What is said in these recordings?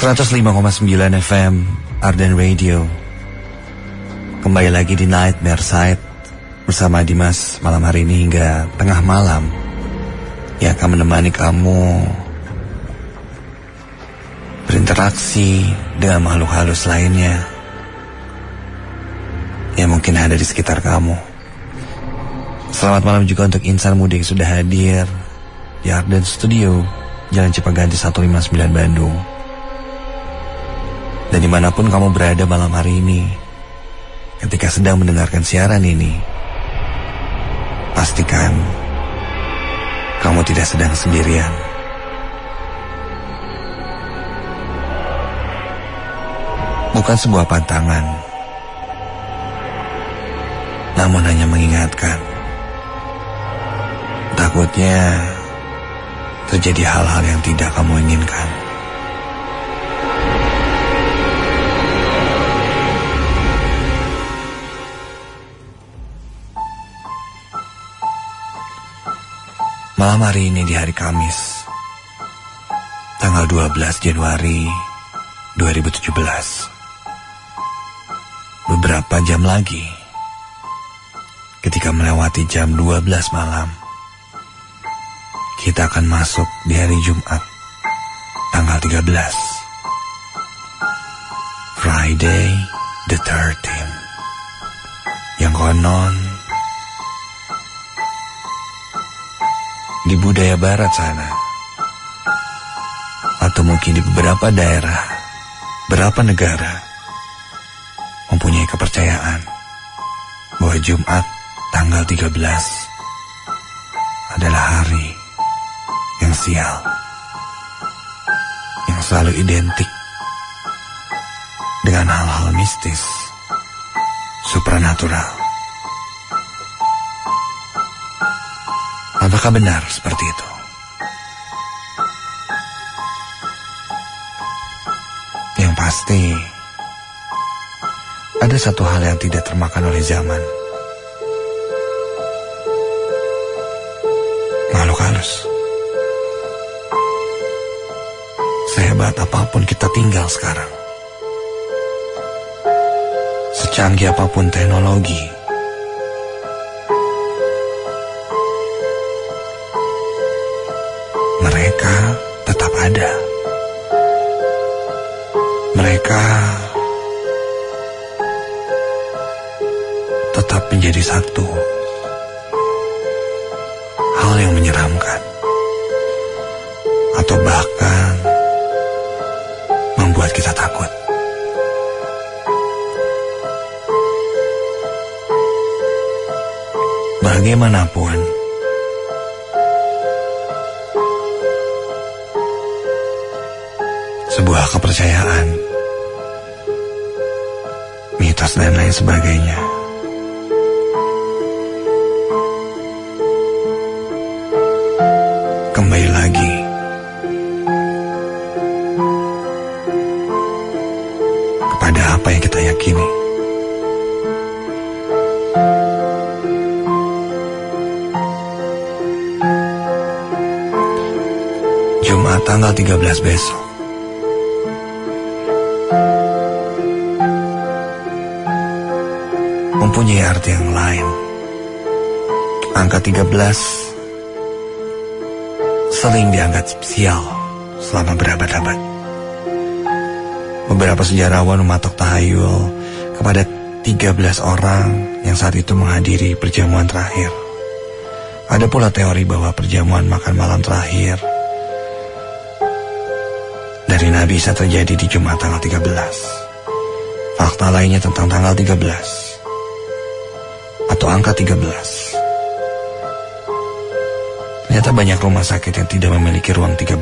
105,9 FM Arden Radio. Kembali lagi di Nightmare Side bersama Dimas malam hari ini hingga tengah malam, yang akan menemani kamu berinteraksi dengan makhluk halus lainnya yang mungkin ada di sekitar kamu. Selamat malam juga untuk insan muda yang sudah hadir di Arden Studio, Jalan Cipaganti 159 Bandung. Dan dimanapun kamu berada malam hari ini, ketika sedang mendengarkan siaran ini, pastikan kamu tidak sedang sendirian. Bukan sebuah pantangan, namun hanya mengingatkan. Takutnya terjadi hal-hal yang tidak kamu inginkan. Malam hari ini di hari Kamis, tanggal 12 Januari 2017. Beberapa jam lagi, ketika melewati jam 12 malam, kita akan masuk di hari Jumat, tanggal 13. Friday the 13th. Yang konon di budaya barat sana, atau mungkin di beberapa daerah, beberapa negara, mempunyai kepercayaan bahwa Jumat tanggal 13 adalah hari yang sial, yang selalu identik dengan hal-hal mistis, supranatural. Apakah benar seperti itu? Yang pasti, ada satu hal yang tidak termakan oleh zaman. Makhluk halus. Sehebat apapun kita tinggal sekarang, secanggih apapun teknologi, mereka tetap ada. Mereka tetap menjadi satu hal yang menyeramkan, atau bahkan membuat kita takut. Bagaimanapun, sebuah kepercayaan, mitos dan lain sebagainya, kembali lagi kepada apa yang kita yakini. Jumat tanggal 13 besok mempunyai arti yang lain. Angka 13 sering dianggap spesial selama berabad-abad. Beberapa sejarawan mematok tahayul kepada 13 orang yang saat itu menghadiri perjamuan terakhir. Ada pula teori bahwa perjamuan makan malam terakhir dari Nabi Isa terjadi di Jumat tanggal 13. Fakta lainnya tentang tanggal 13 atau angka 13. Ternyata banyak rumah sakit yang tidak memiliki ruang 13.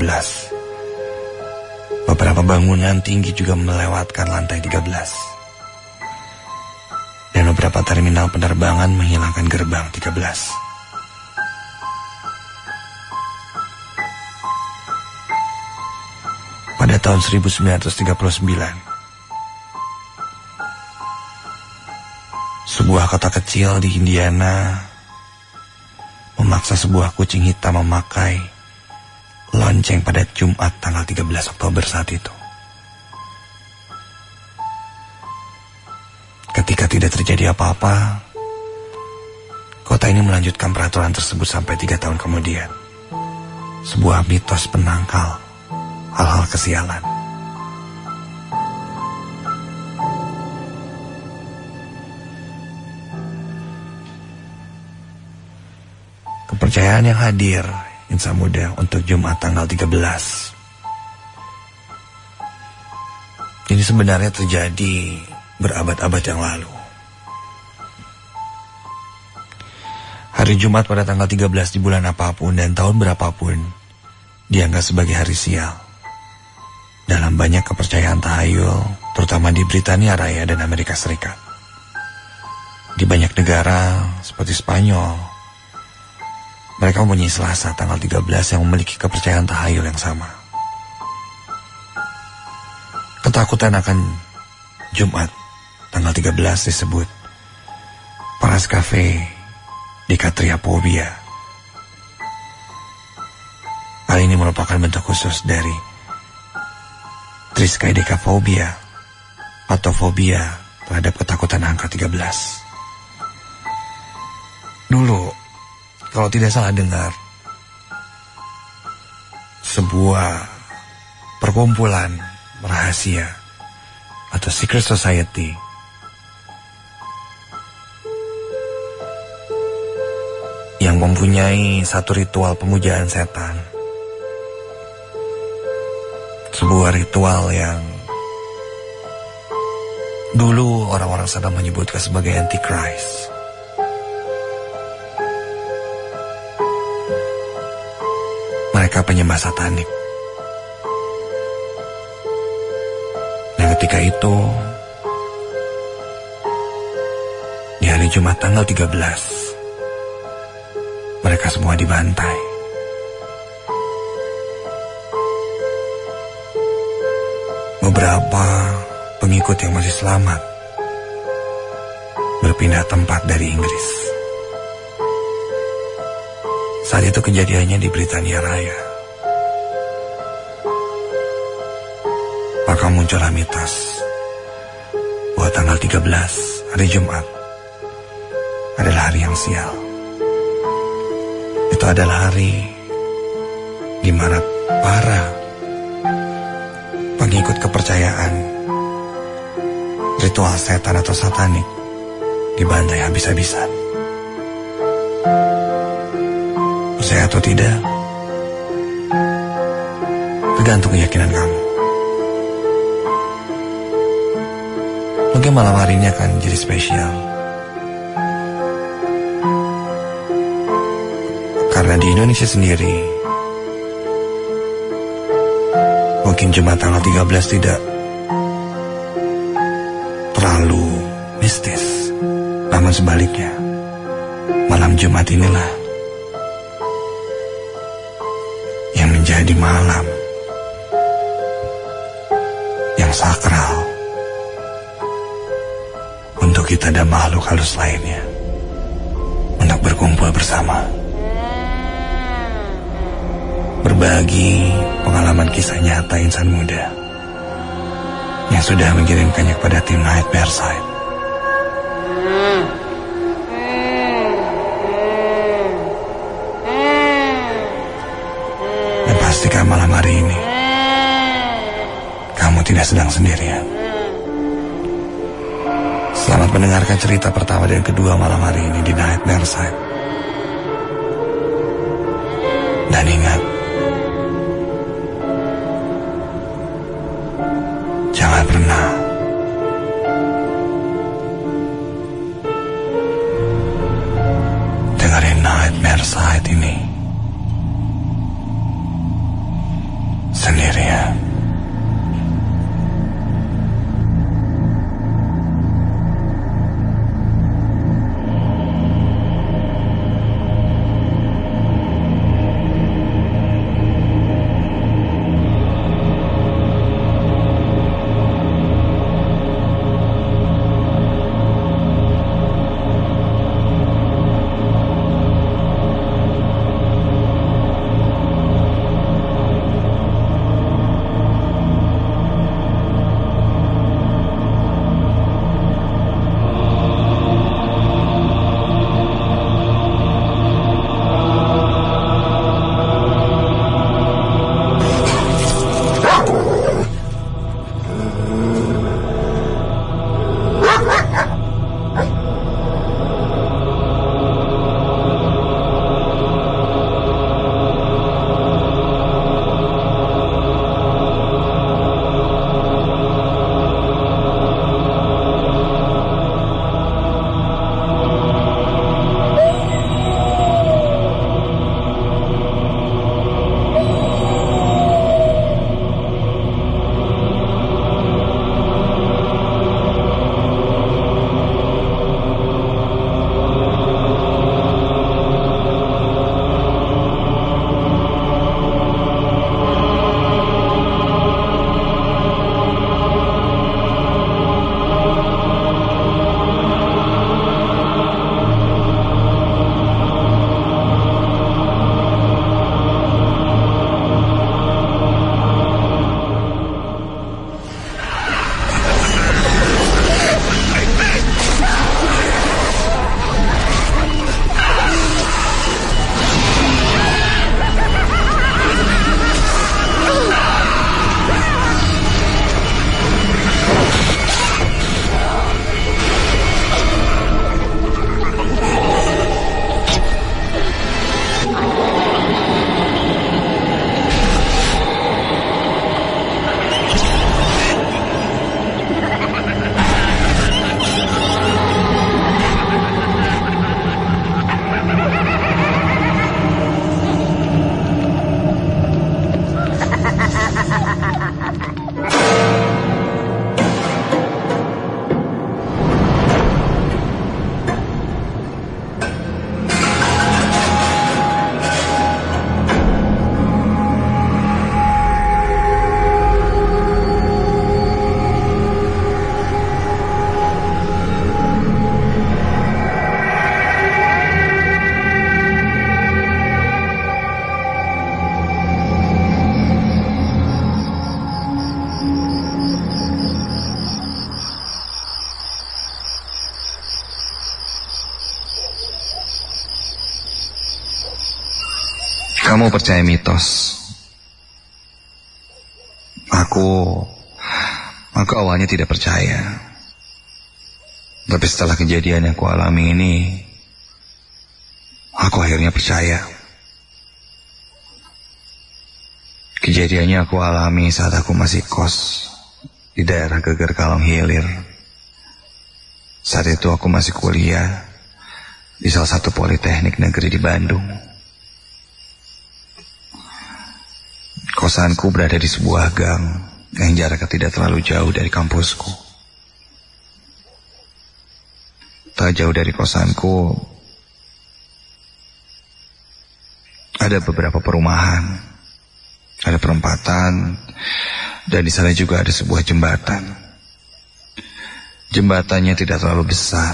Beberapa bangunan tinggi juga melewatkan lantai 13. Dan beberapa terminal penerbangan menghilangkan gerbang 13. Pada tahun 1939, sebuah kota kecil di Indiana memaksa sebuah kucing hitam memakai lonceng pada Jumat tanggal 13 Oktober saat itu. tidak terjadi apa-apa, kota ini melanjutkan peraturan tersebut sampai 3 tahun kemudian. Sebuah mitos penangkal hal-hal kesialan. Kepercayaan yang hadir insan muda untuk Jumat tanggal 13. Ini sebenarnya terjadi berabad-abad yang lalu. Hari Jumat pada tanggal 13 di bulan apapun dan tahun berapapun dianggap sebagai hari sial. Dalam banyak kepercayaan tahayul, terutama di Britania Raya dan Amerika Serikat. Di banyak negara seperti Spanyol, mereka mempunyai Selasa tanggal 13 yang memiliki kepercayaan tahayul yang sama. Ketakutan akan Jumat tanggal 13 disebut paraskavedekatriaphobia. Hal ini merupakan bentuk khusus dari triskaidekaphobia atau fobia terhadap ketakutan angka 13. Dulu, kalau tidak salah dengar, sebuah perkumpulan rahasia atau secret society yang mempunyai satu ritual pemujaan setan. Sebuah ritual yang dulu orang-orang sana menyebutkan sebagai Antichrist. Mereka penyembah satanik. Dan ketika itu, di hari Jumat tanggal 13, mereka semua dibantai. Beberapa pengikut yang masih selamat berpindah tempat dari Inggris. Saat itu kejadiannya di Britania Raya. Maka muncullah mitos bahwa tanggal 13 hari Jumat adalah hari yang sial. Itu adalah hari di mana para pengikut kepercayaan ritual setan atau satanik dibantai habis-habisan. Percaya atau tidak, tergantung keyakinan kamu. Mungkin malam hari ini akan jadi spesial, karena di Indonesia sendiri mungkin Jumat tanggal 13 tidak terlalu mistis. Namun sebaliknya, malam Jumat inilah yang menjadi malam yang sakral untuk kita dan makhluk halus lainnya untuk berkumpul bersama, berbagi pengalaman kisah nyata insan muda yang sudah mengirimkannya kepada tim Nightmare Side. Dan pastikan malam hari ini kamu tidak sedang sendirian. Selamat mendengarkan cerita pertama dan kedua malam hari ini di Nightmare Side. Dan ingat, jangan pernah dengerin Nightmare Side ini sendirian. Kamu percaya mitos. Aku awalnya tidak percaya. Tapi setelah kejadian yang aku alami ini, aku akhirnya percaya. Kejadiannya aku alami saat aku masih kos di daerah Geger Kalong Hilir. Saat itu aku masih kuliah di salah satu politeknik negeri di Bandung. Kosanku berada di sebuah gang yang jaraknya tidak terlalu jauh dari kampusku. Tak jauh dari kosanku ada beberapa perumahan, ada perempatan, dan di sana juga ada sebuah jembatan. Jembatannya tidak terlalu besar.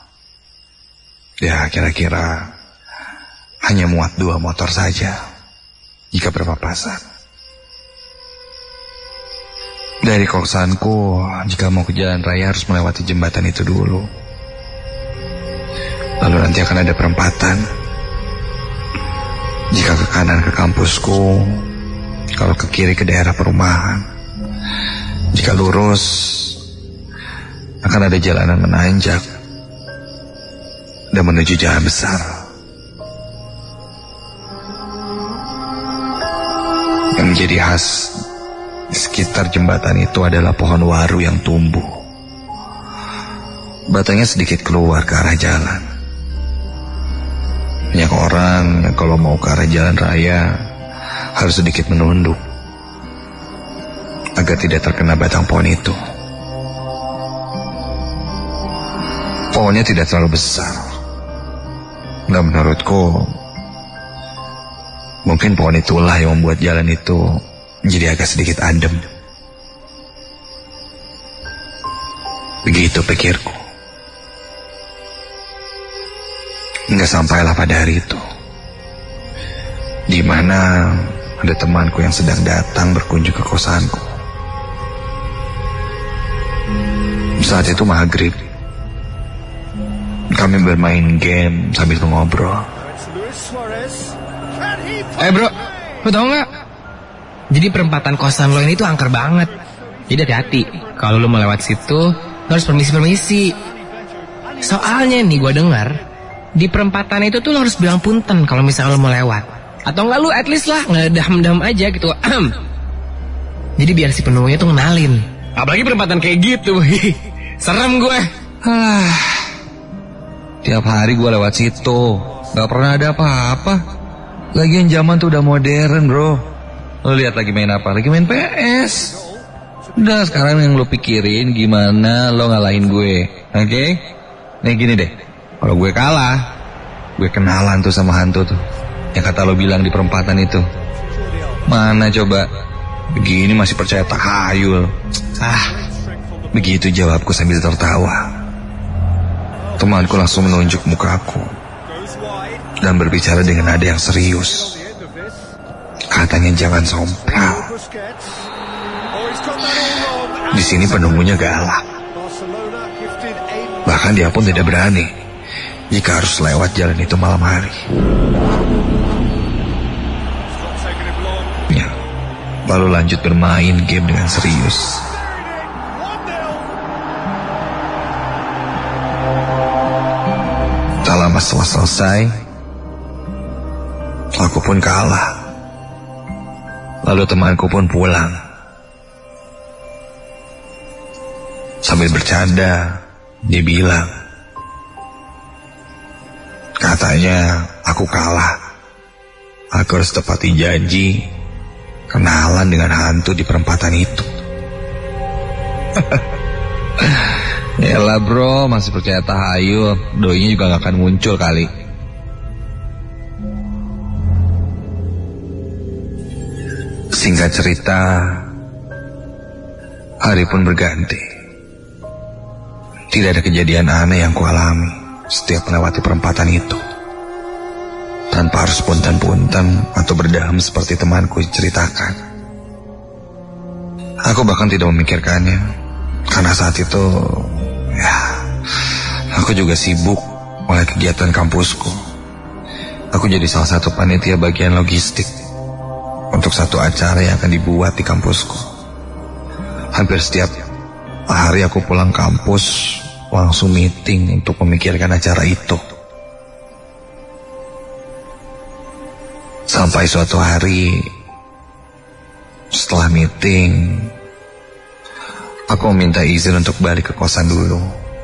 Ya, kira-kira hanya muat 2 motor saja jika berpapasan. Dari kosanku, jika mau ke jalan raya harus melewati jembatan itu dulu. Lalu nanti akan ada perempatan. Jika ke kanan ke kampusku, kalau ke kiri ke daerah perumahan. Jika lurus, akan ada jalanan menanjak dan menuju jalan besar. Yang menjadi khas di sekitar jembatan itu adalah pohon waru yang tumbuh. Batangnya sedikit keluar ke arah jalan. Banyak orang yang kalau mau ke arah jalan raya harus sedikit menunduk agar tidak terkena batang pohon itu. Pohonnya tidak terlalu besar. Dan menurutku, mungkin pohon itulah yang membuat jalan itu jadi agak sedikit adem. Begitu pikirku. Hingga sampailah pada hari itu, di mana ada temanku yang sedang datang berkunjung ke kosanku. Saat itu maghrib. Kami bermain game sambil mengobrol. Bro, lo tau gak? Jadi perempatan kosan lo ini tuh angker banget. Jadi hati-hati, kalau lo mau lewat situ, lo harus permisi-permisi. Soalnya nih gue dengar, di perempatan itu tuh lo harus bilang punten kalau misalnya lo mau lewat. Atau enggak lo at least lah ngedam-dam aja gitu. Jadi biar si penuhnya tuh ngenalin. Apalagi perempatan kayak gitu. Serem gue. Tiap hari gue lewat situ, gak pernah ada apa-apa. Lagian zaman tuh udah modern, bro. Lo lihat lagi main apa? Lagi main PS. Udah, sekarang yang lo pikirin gimana lo ngalahin gue, oke? Nih gini deh, kalau gue kalah, gue kenalan tuh sama hantu tuh yang kata lo bilang di perempatan itu. Mana coba? Begini masih percaya tahayul. Begitu jawabku sambil tertawa. Temanku langsung menunjuk mukaku dan berbicara dengan nada yang serius. Katanya jangan sompral. Di sini penunggunya galak. Bahkan dia pun tidak berani jika harus lewat jalan itu malam hari. Ya, lalu lanjut bermain game dengan serius. Tak lama setelah selesai, aku pun kalah. Lalu temanku pun pulang. Sambil bercanda, dia bilang, katanya aku kalah. Aku harus tepati janji kenalan dengan hantu di perempatan itu. Yalah bro, masih percaya tahayul. Doinya juga gak akan muncul kali. Singkat cerita, hari pun berganti. Tidak ada kejadian aneh yang kualami setiap melewati perempatan itu, tanpa harus punten-punten atau berdaham seperti temanku ceritakan. Aku bahkan tidak memikirkannya, karena saat itu, aku juga sibuk oleh kegiatan kampusku. Aku jadi salah satu panitia bagian logistik untuk satu acara yang akan dibuat di kampusku. Hampir setiap hari aku pulang kampus langsung meeting untuk memikirkan acara itu. Sampai suatu hari setelah meeting, aku meminta izin untuk balik ke kosan dulu.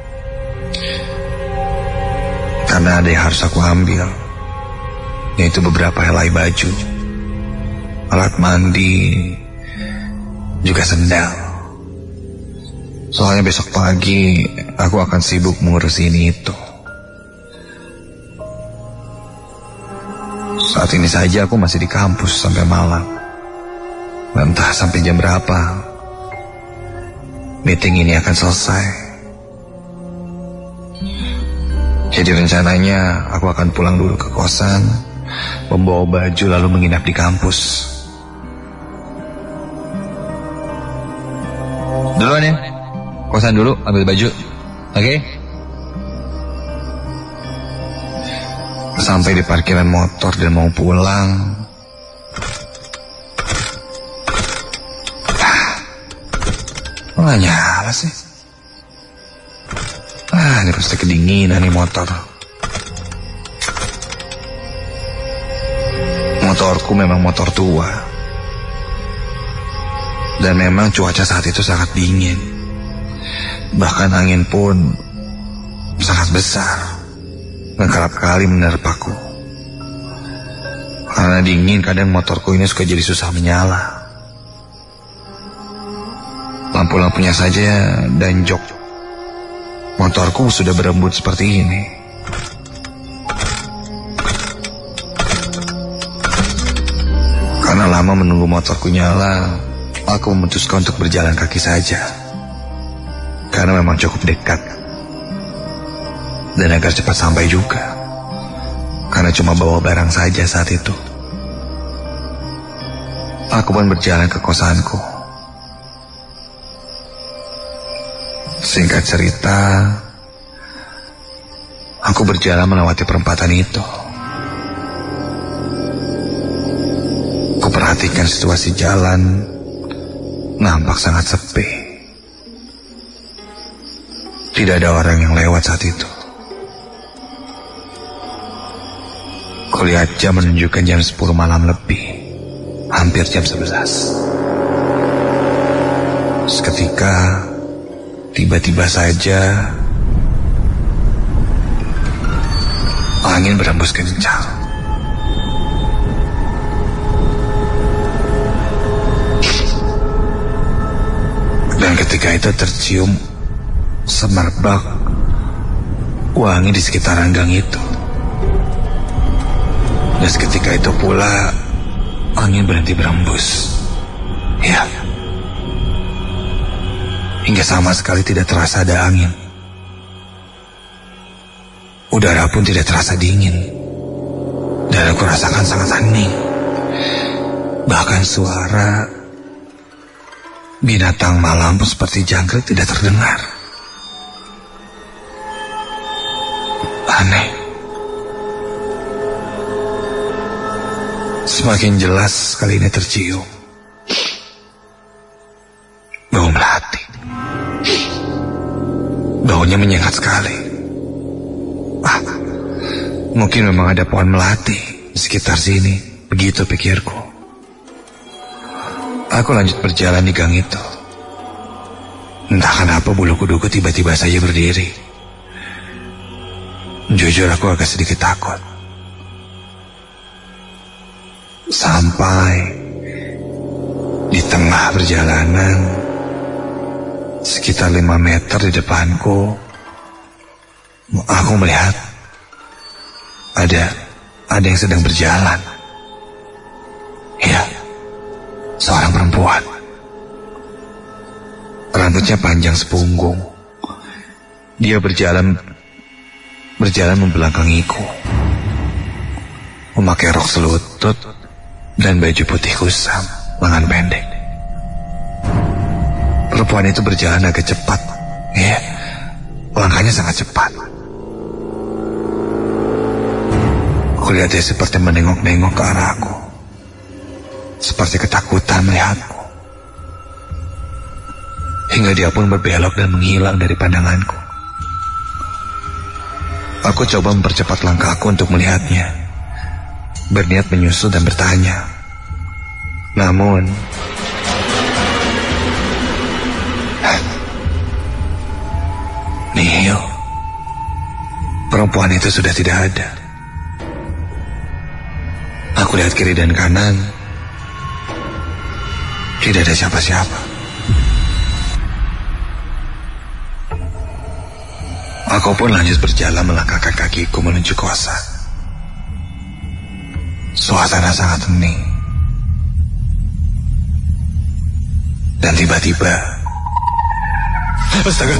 Karena ada yang harus aku ambil, yaitu beberapa helai baju, alat mandi, juga sendal. Soalnya besok pagi aku akan sibuk mengurus ini itu. Saat ini saja aku masih di kampus sampai malam. Entah sampai jam berapa meeting ini akan selesai. Jadi rencananya aku akan pulang dulu ke kosan, membawa baju lalu menginap di kampus. Duluan ya, kosan dulu ambil baju, oke? Sampai di parkiran motor dan mau pulang, nggak nyala sih. Ini pasti kedinginan nih motor. Motorku memang motor tua, dan memang cuaca saat itu sangat dingin. Bahkan angin pun sangat besar, dan kerap kali menerpaku. Karena dingin, kadang motorku ini suka jadi susah menyala. Lampu-lampunya saja dan jok motorku sudah berembun seperti ini. Karena lama menunggu motorku nyala, aku memutuskan untuk berjalan kaki saja. Karena memang cukup dekat, dan agar cepat sampai juga. Karena cuma bawa barang saja saat itu. Aku pun berjalan ke kosanku. Singkat cerita, aku berjalan melewati perempatan itu. Kuperhatikan situasi jalan, nampak sangat sepi. Tidak ada orang yang lewat saat itu. Kulihat jam menunjukkan jam 10 malam lebih, hampir jam 11. Seketika, tiba-tiba saja angin berembus kencang. Dan ketika itu tercium semerbak wangi di sekitaran gang itu. Dan seketika itu pula angin berhenti berembus. Ya, hingga sama sekali tidak terasa ada angin. Udara pun tidak terasa dingin, dan aku rasakan sangat hening. Bahkan suara binatang malam pun seperti jangkrik tidak terdengar. Aneh. Semakin jelas kali ini tercium bau melati. Baunya menyengat sekali. Mungkin memang ada pohon melati di sekitar sini, begitu pikirku. Aku lanjut berjalan di gang itu. Entah kenapa bulu kuduku tiba-tiba saja berdiri. Jujur aku agak sedikit takut. Sampai di tengah perjalanan, sekitar 5 meter di depanku, aku melihat ada yang sedang berjalan. Ya, seorang perempuan. Rambutnya panjang sepunggung. Dia berjalan membelakangiku, memakai rok selutut dan baju putih kusam, lengan pendek. Perempuan itu berjalan agak cepat. Ya, langkahnya sangat cepat. Kulihat dia seperti menengok-nengok ke arahku, seperti ketakutan melihatku. Hingga dia pun berbelok dan menghilang dari pandanganku. Aku coba mempercepat langkahku untuk melihatnya, berniat menyusul dan bertanya. Namun nihil. Perempuan itu sudah tidak ada. Aku lihat kiri dan kanan, tidak ada siapa-siapa. Aku pun lanjut berjalan melangkahkan kakiku menuju kosan. Suasana sangat hening. Dan tiba-tiba, astaga!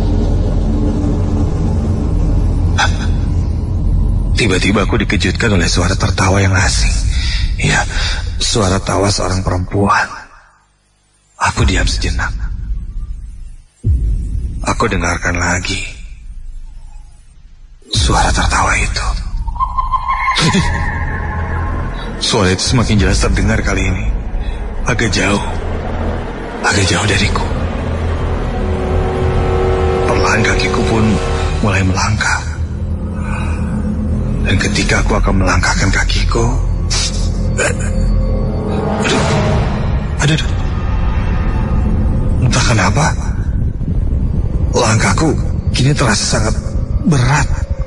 Tiba-tiba aku dikejutkan oleh suara tertawa yang asing. Ya, suara tawa seorang perempuan. Aku diam sejenak. Aku dengarkan lagi suara tertawa itu. Suara itu semakin jelas terdengar kali ini. Agak jauh dariku. Perlahan kakiku pun mulai melangkah. Dan ketika aku akan melangkahkan kakiku, aduh, entah kenapa langkahku kini terasa sangat berat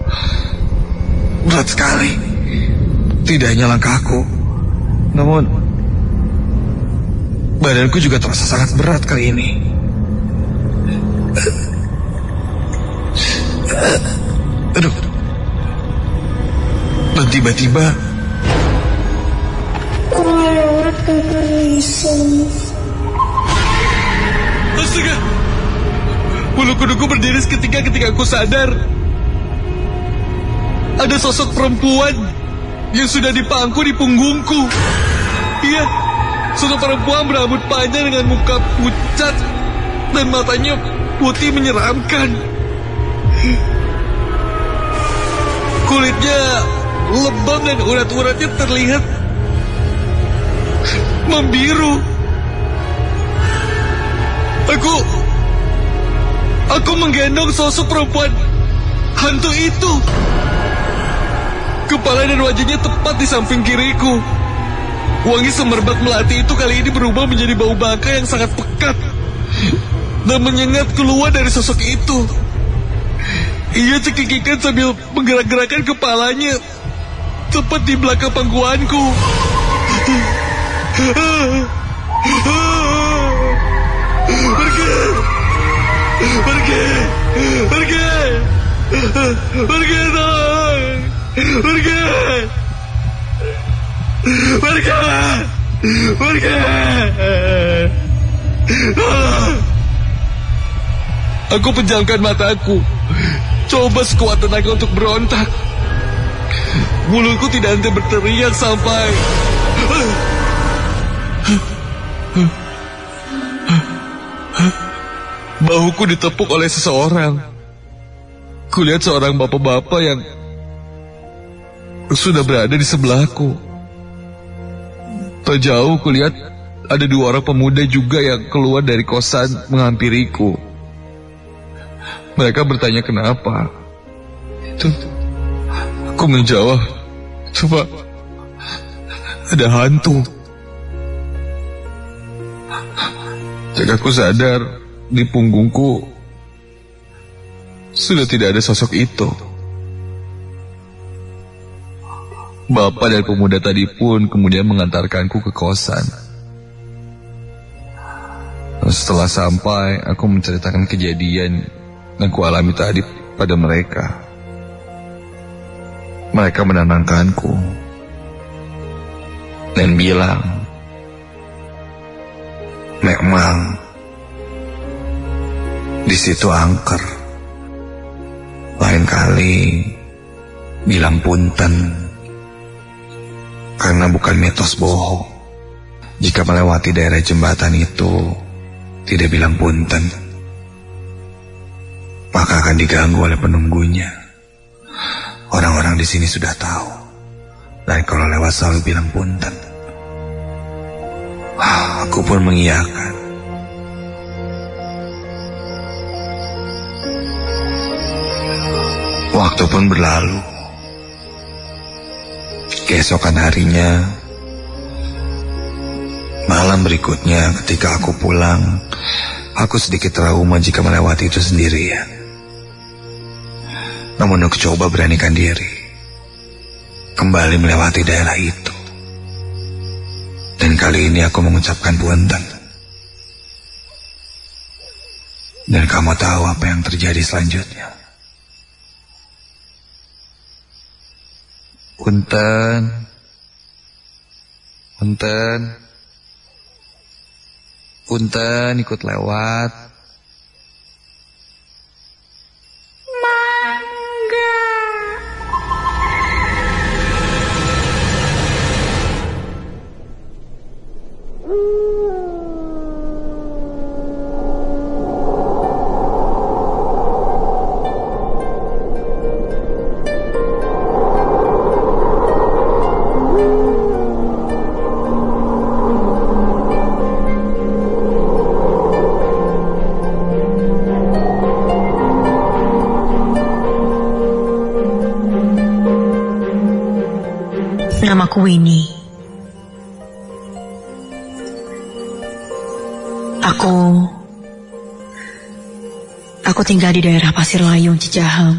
sekali. Tidak hanya langkahku, namun badanku juga terasa sangat berat kali ini. Aduh. Dan tiba-tiba astaga, bulu kuduku berdiri seketika ketika aku sadar. Ada sosok perempuan yang sudah dipangku di punggungku. Iya, sosok perempuan berambut panjang dengan muka pucat dan matanya putih menyeramkan. Kulitnya lebam dan urat-uratnya terlihat membiru. Aku menggendong sosok perempuan hantu itu. Kepala dan wajahnya tepat di samping kiriku. Wangi semerbak melati itu kali ini berubah menjadi bau bangka yang sangat pekat dan menyengat keluar dari sosok itu. Ia cekikikan sambil menggerak-gerakkan kepalanya tepat di belakang pangkuanku. Pergi. Aku pejamkan mataku, coba sekuat tenaga untuk berontak. Mulutku tidak henti berteriak sampai bahuku ditepuk oleh seseorang. Kulihat seorang bapak-bapak yang sudah berada di sebelahku. Tak jauh kulihat ada dua orang pemuda juga yang keluar dari kosan menghampiriku. Mereka bertanya kenapa. Itu aku menjawab, coba ada hantu. Jika aku sadar, di punggungku sudah tidak ada sosok itu. Bapak dan pemuda tadi pun kemudian mengantarkanku ke kosan. Setelah sampai, aku menceritakan kejadian yang kualami tadi pada mereka. Mereka menenangkanku dan bilang, memang di situ angker. Lain kali bilang punten, karena bukan mitos bohong. Jika melewati daerah jembatan itu tidak bilang punten, maka akan diganggu oleh penunggunya. Orang-orang di sini sudah tahu Dan kalau lewat selalu bilang punten. Aku pun mengiyakan. Waktu pun berlalu. Keesokan harinya, malam berikutnya ketika aku pulang, aku sedikit trauma jika melewati itu sendirian. Namun aku coba beranikan diri kembali melewati daerah itu. Dan kali ini aku mengucapkan punten. Dan kamu tahu apa yang terjadi selanjutnya. Punten. Punten. Punten ikut lewat. Namaku Winnie. Aku tinggal di daerah Pasir Layung, Cicahem.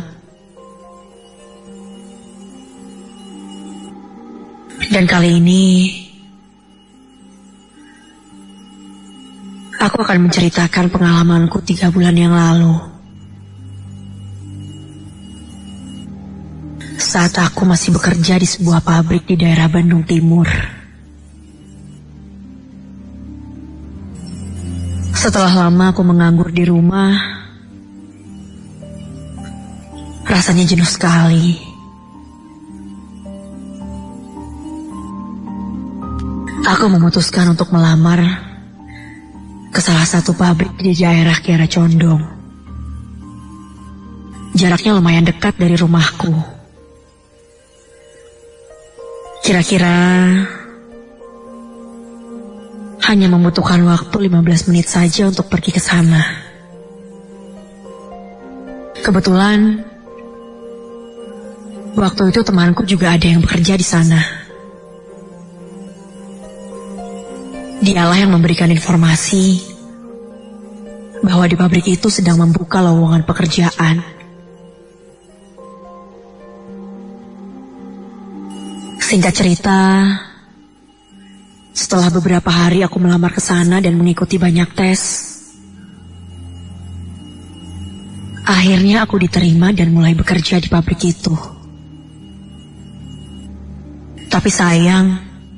Dan kali ini aku akan menceritakan pengalamanku 3 bulan yang lalu. Saat aku masih bekerja di sebuah pabrik di daerah Bandung Timur. Setelah lama aku menganggur di rumah, rasanya jenuh sekali. Aku memutuskan untuk melamar ke salah satu pabrik di daerah Kiara Condong. Jaraknya lumayan dekat dari rumahku. Kira-kira hanya membutuhkan waktu 15 menit saja untuk pergi ke sana. Kebetulan waktu itu temanku juga ada yang bekerja di sana. Dialah yang memberikan informasi bahwa di pabrik itu sedang membuka lowongan pekerjaan. Singkat cerita, setelah beberapa hari aku melamar ke sana dan mengikuti banyak tes, akhirnya aku diterima dan mulai bekerja di pabrik itu. Tapi sayang,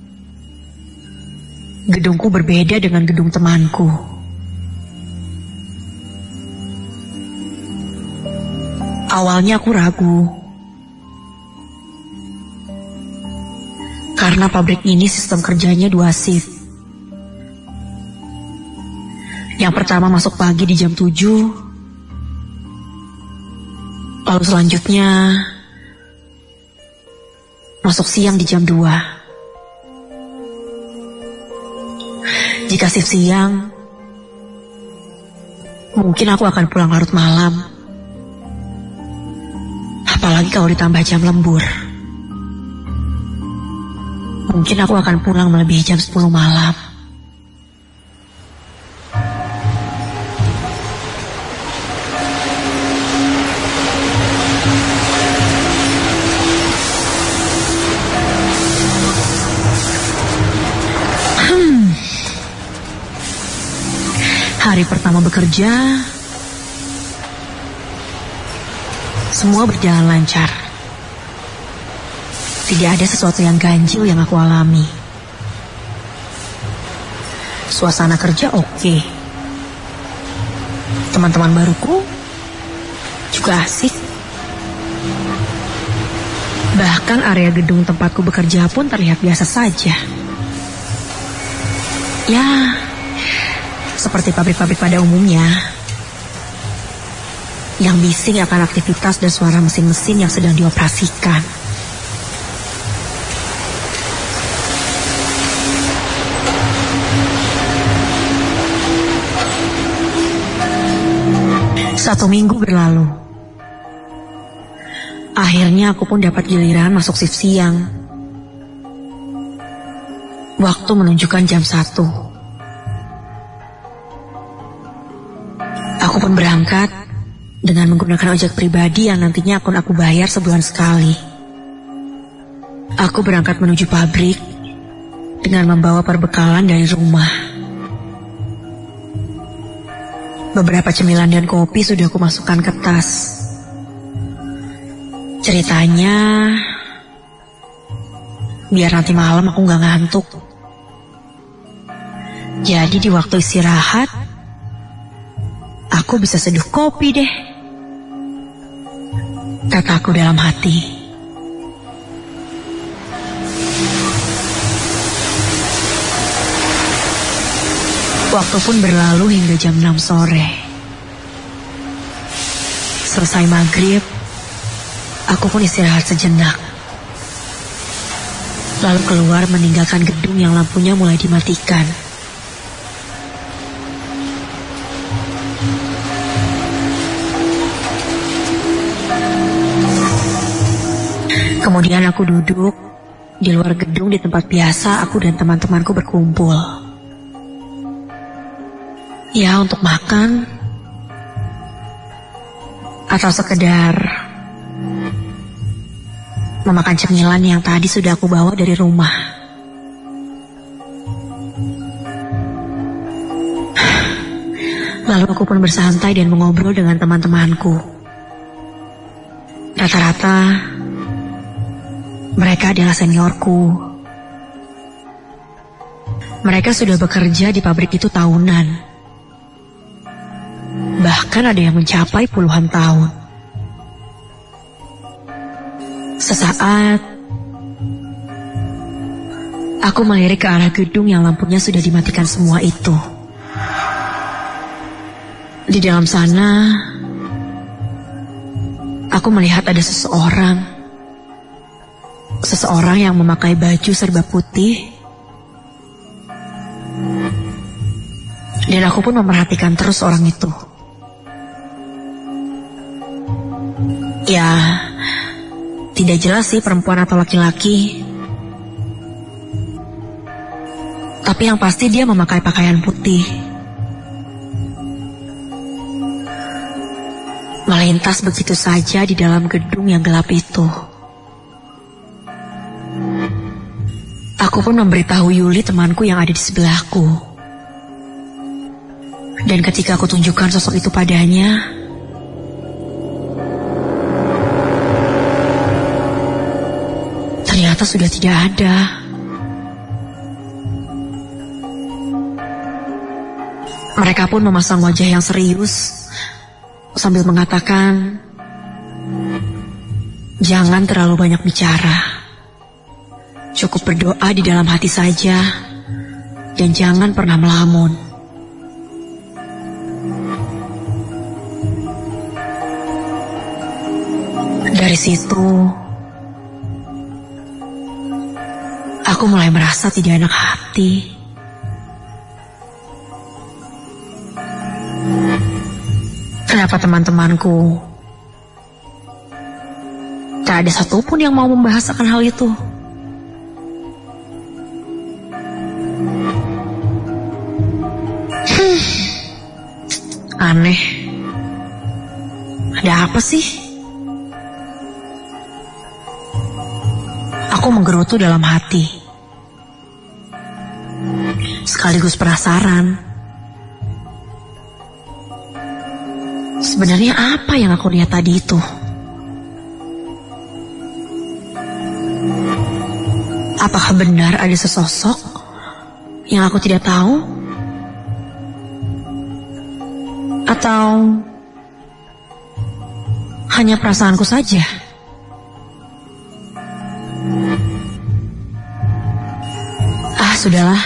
gedungku berbeda dengan gedung temanku. Awalnya aku ragu, karena pabrik ini sistem kerjanya 2 shift. Yang pertama masuk pagi di jam 7, lalu selanjutnya masuk siang di jam 2. Jika shift siang, mungkin aku akan pulang larut malam. Apalagi kalau ditambah jam lembur. Mungkin aku akan pulang melebihi jam 10 malam. Hari pertama bekerja, semua berjalan lancar. Tidak ada sesuatu yang ganjil yang aku alami. Suasana kerja oke. Teman-teman baruku juga asik. Bahkan area gedung tempatku bekerja pun terlihat biasa saja. Ya, seperti pabrik-pabrik pada umumnya. Yang bising akan aktivitas dan suara mesin-mesin yang sedang dioperasikan. 1 minggu berlalu. Akhirnya aku pun dapat giliran masuk shift siang. Waktu menunjukkan jam 1. Aku pun berangkat dengan menggunakan ojek pribadi yang nantinya akan aku bayar sebulan sekali. Aku berangkat menuju pabrik dengan membawa perbekalan dari rumah. Beberapa cemilan dan kopi sudah aku masukkan ke tas. Ceritanya, biar nanti malam aku gak ngantuk. Jadi di waktu istirahat, aku bisa seduh kopi deh, kataku dalam hati. Waktu pun berlalu hingga jam 6 sore. Selesai maghrib, aku pun istirahat sejenak. Lalu keluar meninggalkan gedung yang lampunya mulai dimatikan. Kemudian aku duduk di luar gedung di tempat biasa aku dan teman-temanku berkumpul. Ya, untuk makan atau sekedar memakan cemilan yang tadi sudah aku bawa dari rumah. Lalu aku pun bersantai dan mengobrol dengan teman-temanku. Rata-rata mereka adalah seniorku. Mereka sudah bekerja di pabrik itu tahunan. Bahkan ada yang mencapai puluhan tahun. Sesaat, aku melirik ke arah gedung yang lampunya sudah dimatikan semua itu. Di dalam sana, aku melihat ada seseorang yang memakai baju serba putih. Dan aku pun memperhatikan terus orang itu. Ya, tidak jelas sih perempuan atau laki-laki. Tapi yang pasti dia memakai pakaian putih. Melintas begitu saja di dalam gedung yang gelap itu. Aku pun memberitahu Yuli, temanku yang ada di sebelahku. Dan ketika aku tunjukkan sosok itu padanya, ternyata sudah tidak ada. Mereka pun memasang wajah yang serius sambil mengatakan, jangan terlalu banyak bicara. Cukup berdoa di dalam hati saja dan jangan pernah melamun. Dari situ, aku mulai merasa tidak enak hati. Kenapa teman-temanku tak ada satupun yang mau membahasakan hal itu? Aneh. Ada apa sih? Aku menggerutu dalam hati. Sekaligus penasaran. Sebenarnya apa yang aku lihat tadi itu? Apakah benar ada sesosok yang aku tidak tahu? Atau hanya perasaanku saja? Sudahlah.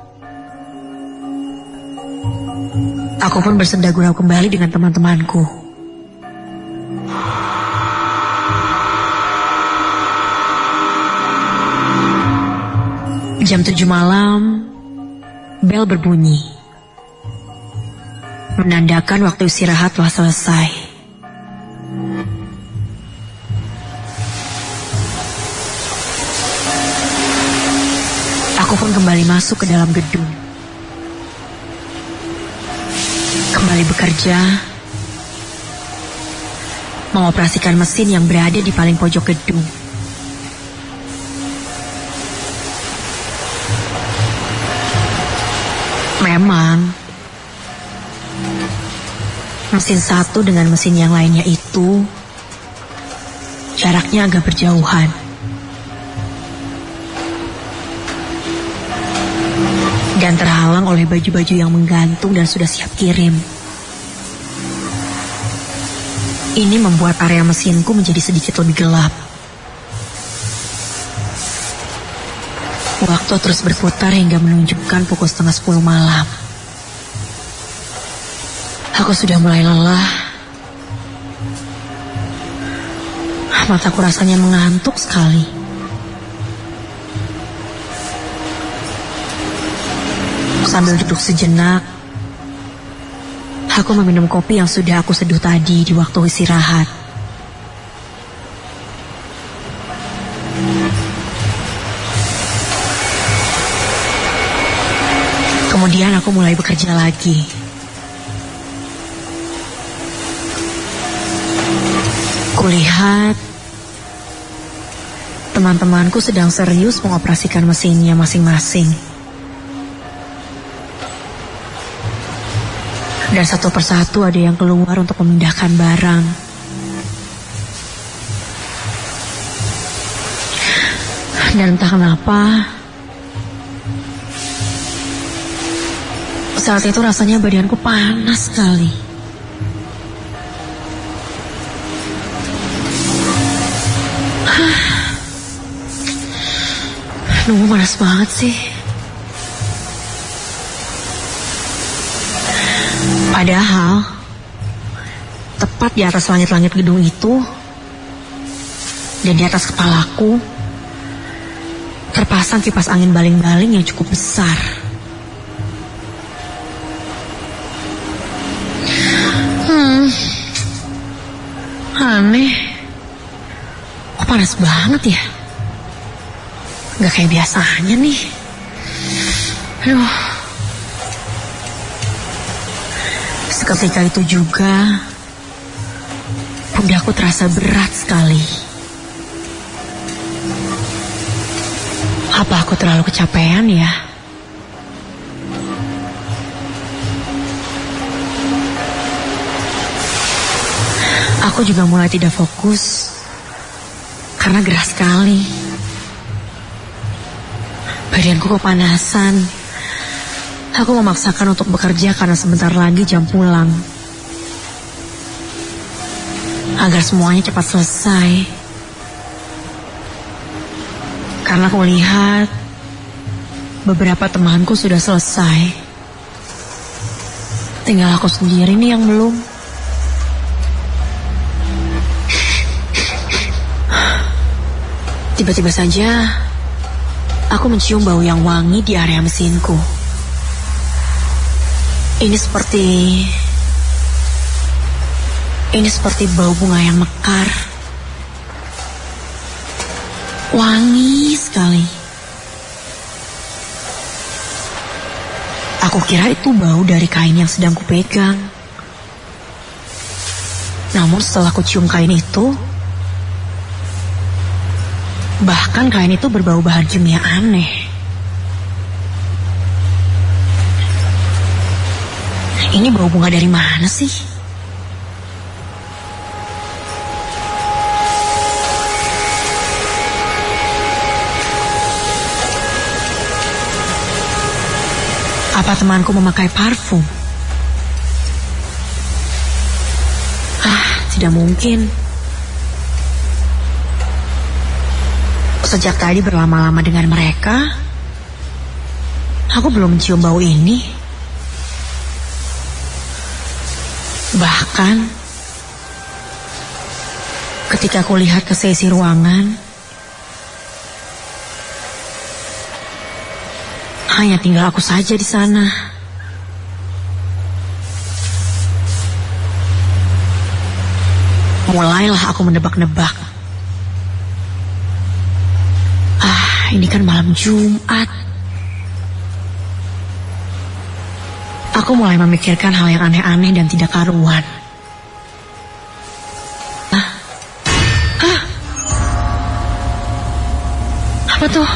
Aku pun bersenda gurau kembali dengan teman-temanku. Jam 7 malam, bel berbunyi. menandakan waktu istirahat telah selesai. Aku pun kembali masuk ke dalam gedung. Kembali bekerja, mengoperasikan mesin yang berada di paling pojok gedung. Memang, mesin satu dengan mesin yang lainnya itu jaraknya agak berjauhan. Dan terhalang oleh baju-baju yang menggantung dan sudah siap kirim. Ini membuat area mesinku menjadi sedikit lebih gelap. Waktu terus berputar hingga menunjukkan pukul 9:30 malam. Aku sudah mulai lelah. Mataku rasanya mengantuk sekali. Sambil duduk sejenak, aku meminum kopi yang sudah aku seduh tadi di waktu istirahat. Kemudian aku mulai bekerja lagi. Kulihat teman-temanku sedang serius mengoperasikan mesinnya masing-masing. Dan satu persatu ada yang keluar untuk memindahkan barang. Dan entah kenapa, saat itu rasanya badanku panas sekali. Nunggu panas banget sih. Padahal, tepat di atas langit-langit gedung itu, dan di atas kepalaku, terpasang kipas angin baling-baling yang cukup besar. Aneh. Kok panas banget ya? Gak kayak biasanya nih. Aduh. Seketika itu juga pundakku terasa berat sekali. Apa aku terlalu kecapean ya? Aku juga mulai tidak fokus karena gerah sekali. Badanku kepanasan. Aku memaksakan untuk bekerja karena sebentar lagi jam pulang. Agar semuanya cepat selesai. Karena aku lihat beberapa temanku sudah selesai. Tinggal aku sendiri nih yang belum. Tiba-tiba saja aku mencium bau yang wangi di area mesinku. Ini seperti bau bunga yang mekar. Wangi sekali. Aku kira itu bau dari kain yang sedang kupegang. Namun setelah ku cium kain itu, bahkan kain itu berbau bahan kimia aneh. Ini bau bunga dari mana sih? Apa temanku memakai parfum? Tidak mungkin. Sejak tadi berlama-lama dengan mereka, aku belum mencium bau ini. Bahkan ketika aku lihat ke sisi ruangan, hanya tinggal aku saja di sana. Mulailah aku menebak-nebak. Ini kan malam Jumat. Aku mulai memikirkan hal yang aneh-aneh dan tidak karuan. Apa tuh?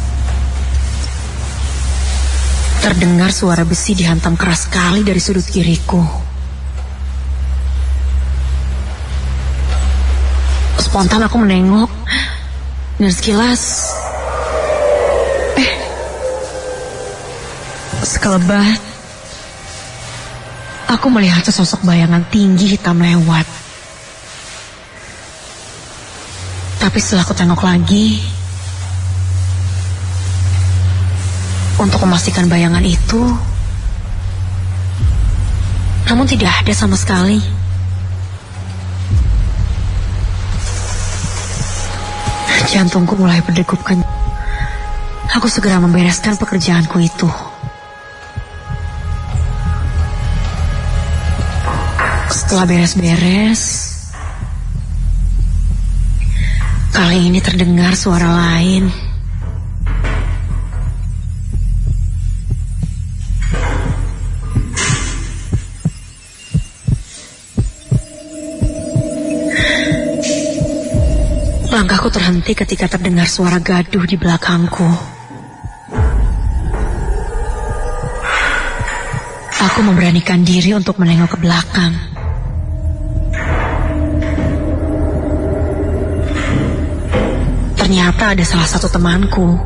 Terdengar suara besi dihantam keras sekali dari sudut kiriku. Spontan aku menengok dan sekilas sekelebat aku melihat sesosok bayangan tinggi hitam lewat. Tapi setelah aku tengok lagi, untuk memastikan bayangan itu, namun tidak ada sama sekali. Jantungku mulai berdegup kencang. Aku segera membereskan pekerjaanku itu. Setelah beres-beres, kali ini terdengar suara lain. Langkahku terhenti ketika terdengar suara gaduh di belakangku. Aku memberanikan diri untuk menengok ke belakang. Ternyata ada salah satu temanku.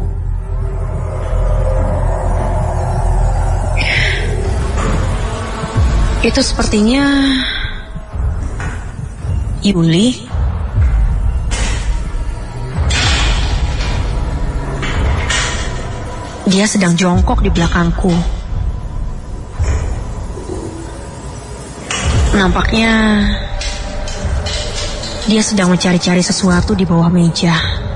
Itu sepertinya Yuli. Dia sedang jongkok di belakangku. Nampaknya dia sedang mencari-cari sesuatu di bawah meja.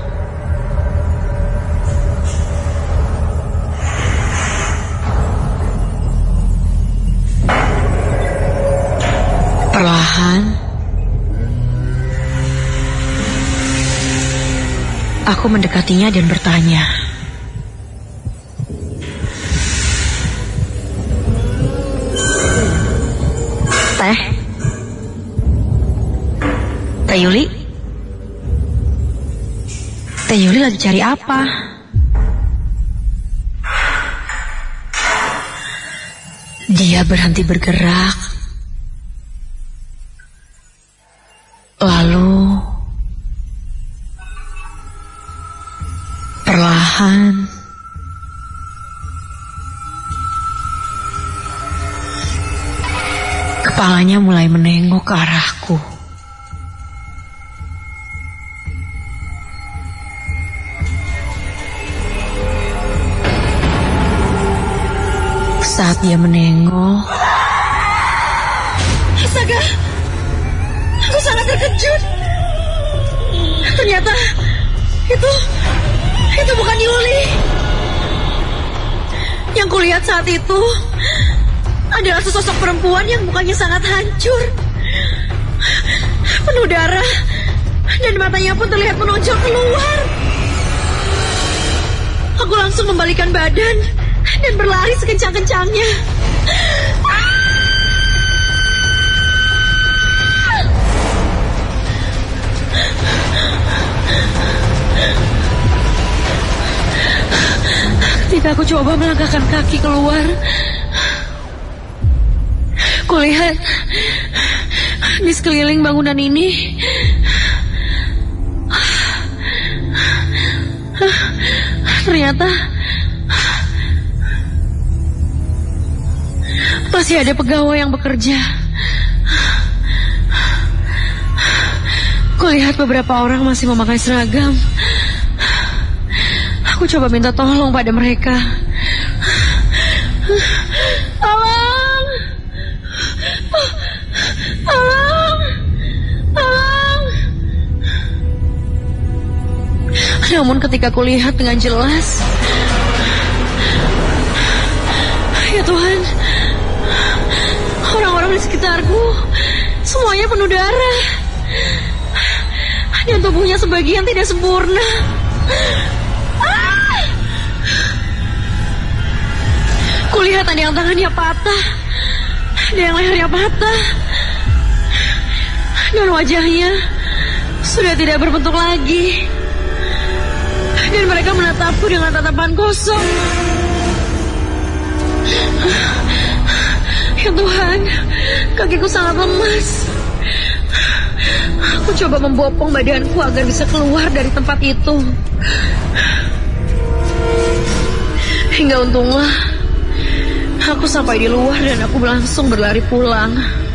Perlahan, aku mendekatinya dan bertanya, Teh Yuli? Teh Yuli lagi cari apa? Dia berhenti bergerak. Lalu perlahan kepalanya mulai menengok ke arahku. Saat dia menengok, astaga, aku sangat terkejut. Ternyata itu bukan Yuli. Yang kulihat saat itu adalah sesosok perempuan yang mukanya sangat hancur, penuh darah, dan matanya pun terlihat menonjol keluar. Aku langsung membalikan badan dan berlari sekencang-kencangnya. Ketika aku coba melangkahkan kaki keluar, kulihat di sekeliling bangunan ini ternyata masih ada pegawai yang bekerja. Kulihat beberapa orang masih memakai seragam. Aku coba minta tolong pada mereka. Tolong! Tolong! Tolong! Namun ketika kulihat dengan jelas, ya Tuhan, orang-orang di sekitarku semuanya penuh darah. Dan tubuhnya sebagian tidak sempurna. Kulihat ada yang tangannya patah, ada yang lehernya patah, dan wajahnya sudah tidak berbentuk lagi. Dan mereka menatapku dengan tatapan kosong. Ya Tuhan, kakiku sangat lemas. Aku coba membopong badanku agar bisa keluar dari tempat itu. Hingga untunglah aku sampai di luar dan aku langsung berlari pulang.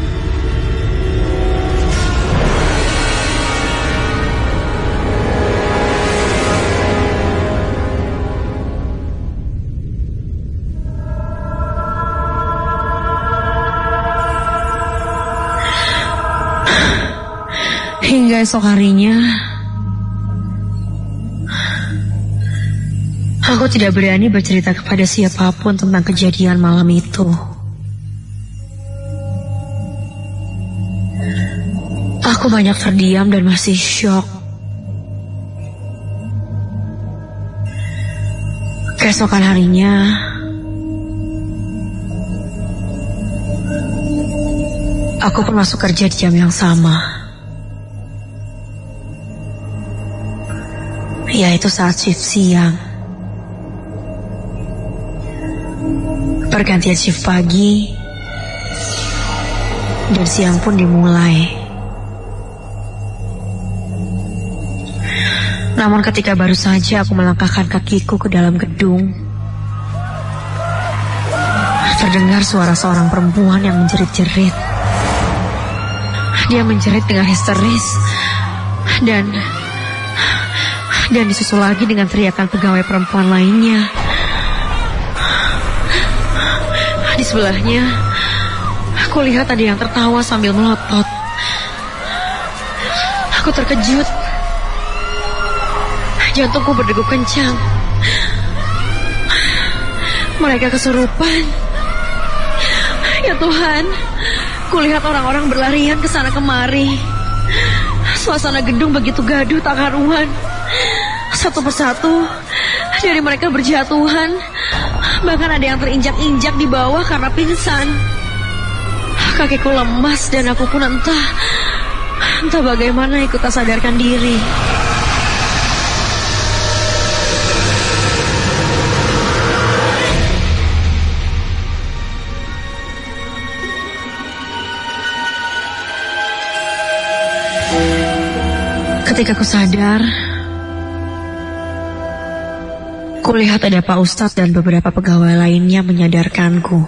Hingga esok harinya, aku tidak berani bercerita kepada siapapun tentang kejadian malam itu. Aku banyak terdiam dan masih syok. Keesokan harinya, aku pun masuk kerja di jam yang sama. Yaitu saat shift siang. Pergantian shift pagi dan siang pun dimulai. Namun ketika baru saja aku melangkahkan kakiku ke dalam gedung, terdengar suara seorang perempuan yang menjerit-jerit. Dia menjerit dengan histeris dan disusul lagi dengan teriakan pegawai perempuan lainnya. Di sebelahnya, aku lihat ada yang tertawa sambil melotot. Aku terkejut. Jantungku berdegup kencang. Mereka kesurupan. Ya Tuhan, kulihat orang-orang berlarian ke sana kemari. Suasana gedung begitu gaduh tak karuan. Satu persatu dari mereka berjatuhan. Bahkan ada yang terinjak-injak di bawah karena pingsan. Kakiku lemas dan aku pun entah bagaimana ikut tak sadarkan diri. Ketika aku sadar, kulihat ada Pak Ustadz dan beberapa pegawai lainnya menyadarkanku.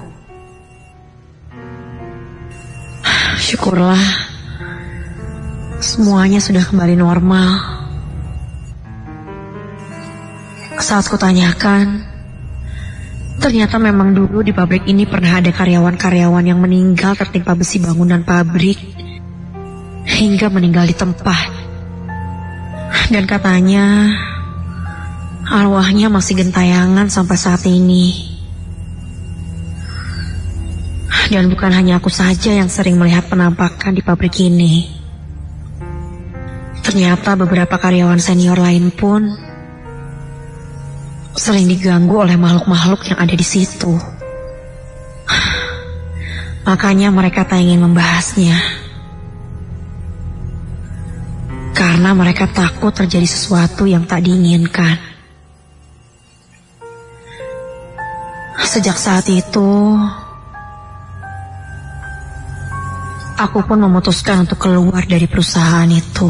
Syukurlah, semuanya sudah kembali normal. Saat kutanyakan, ternyata memang dulu di pabrik ini pernah ada karyawan-karyawan yang meninggal tertimpa besi bangunan pabrik hingga meninggal di tempat. Dan katanya arwahnya masih gentayangan sampai saat ini. Dan bukan hanya aku saja yang sering melihat penampakan di pabrik ini. Ternyata beberapa karyawan senior lain pun sering diganggu oleh makhluk-makhluk yang ada di situ. Makanya mereka tak ingin membahasnya. Karena mereka takut terjadi sesuatu yang tak diinginkan. Sejak saat itu, aku pun memutuskan untuk keluar dari perusahaan itu.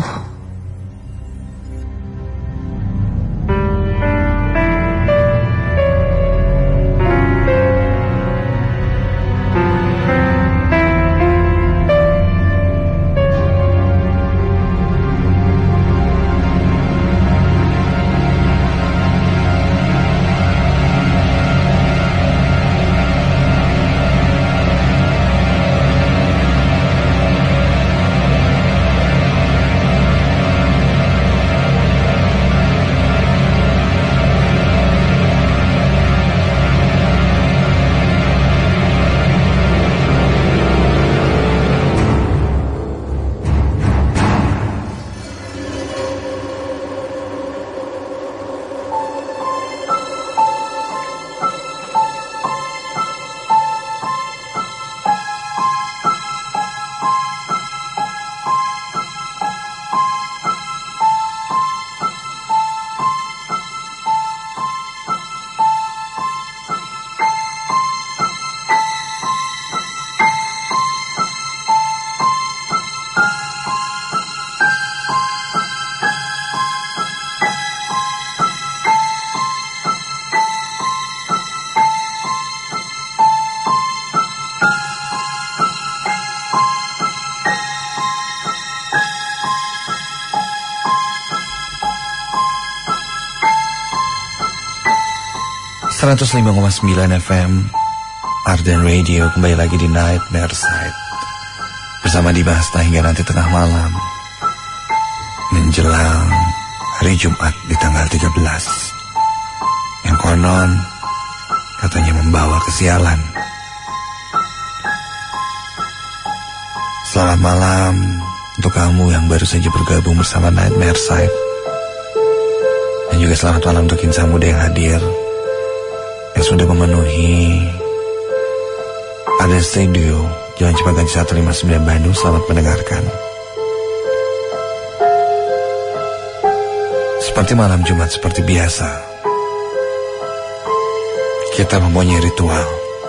105,9 FM Arden Radio, kembali lagi di Nightmare Side bersama Dimas hingga nanti tengah malam menjelang hari Jumat di tanggal 13 yang konon katanya membawa kesialan. Selamat malam untuk kamu yang baru saja bergabung bersama Nightmare Side, dan juga selamat malam untuk insan muda yang hadir, yang sudah memenuhi ada studio Jalan Cipaganti 159 Bandung. Selamat mendengarkan. Seperti malam Jumat, seperti biasa, kita mempunyai ritual.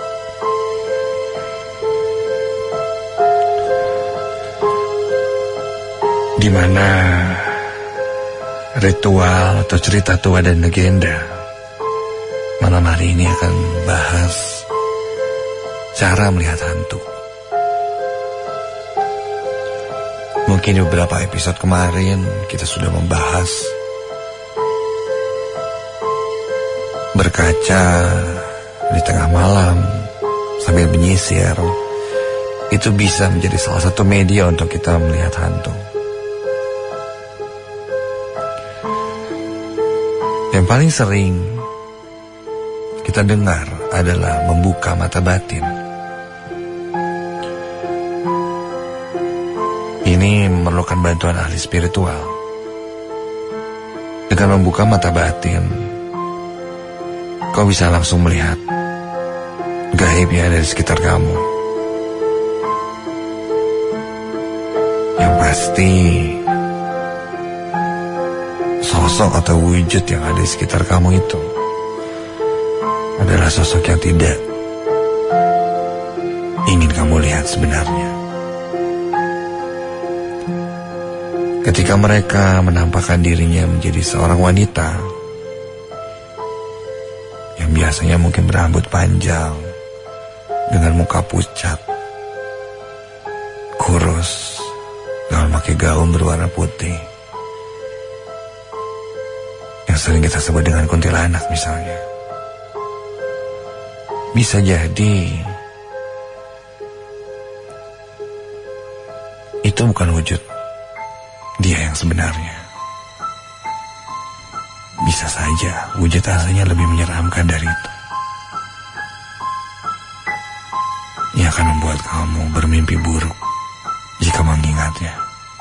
Di mana ritual atau cerita tua dan legenda malam hari ini akan bahas cara melihat hantu. Mungkin di beberapa episode kemarin kita sudah membahas berkaca di tengah malam sambil menyisir. Itu bisa menjadi salah satu media untuk kita melihat hantu. Yang paling sering kita dengar adalah membuka mata batin. Ini memerlukan bantuan ahli spiritual. Dengan membuka mata batin, kau bisa langsung melihat gaib yang ada di sekitar kamu. Yang pasti sosok atau wujud yang ada di sekitar kamu itu adalah sosok yang tidak ingin kamu lihat sebenarnya. Ketika mereka menampakkan dirinya menjadi seorang wanita yang biasanya mungkin berambut panjang dengan muka pucat, kurus, dengan pakai gaun berwarna putih, yang sering kita sebut dengan kuntilanak misalnya. Bisa jadi itu bukan wujud dia yang sebenarnya. Bisa saja wujud aslinya lebih menyeramkan dari itu. Ia akan membuat kamu bermimpi buruk jika mengingatnya.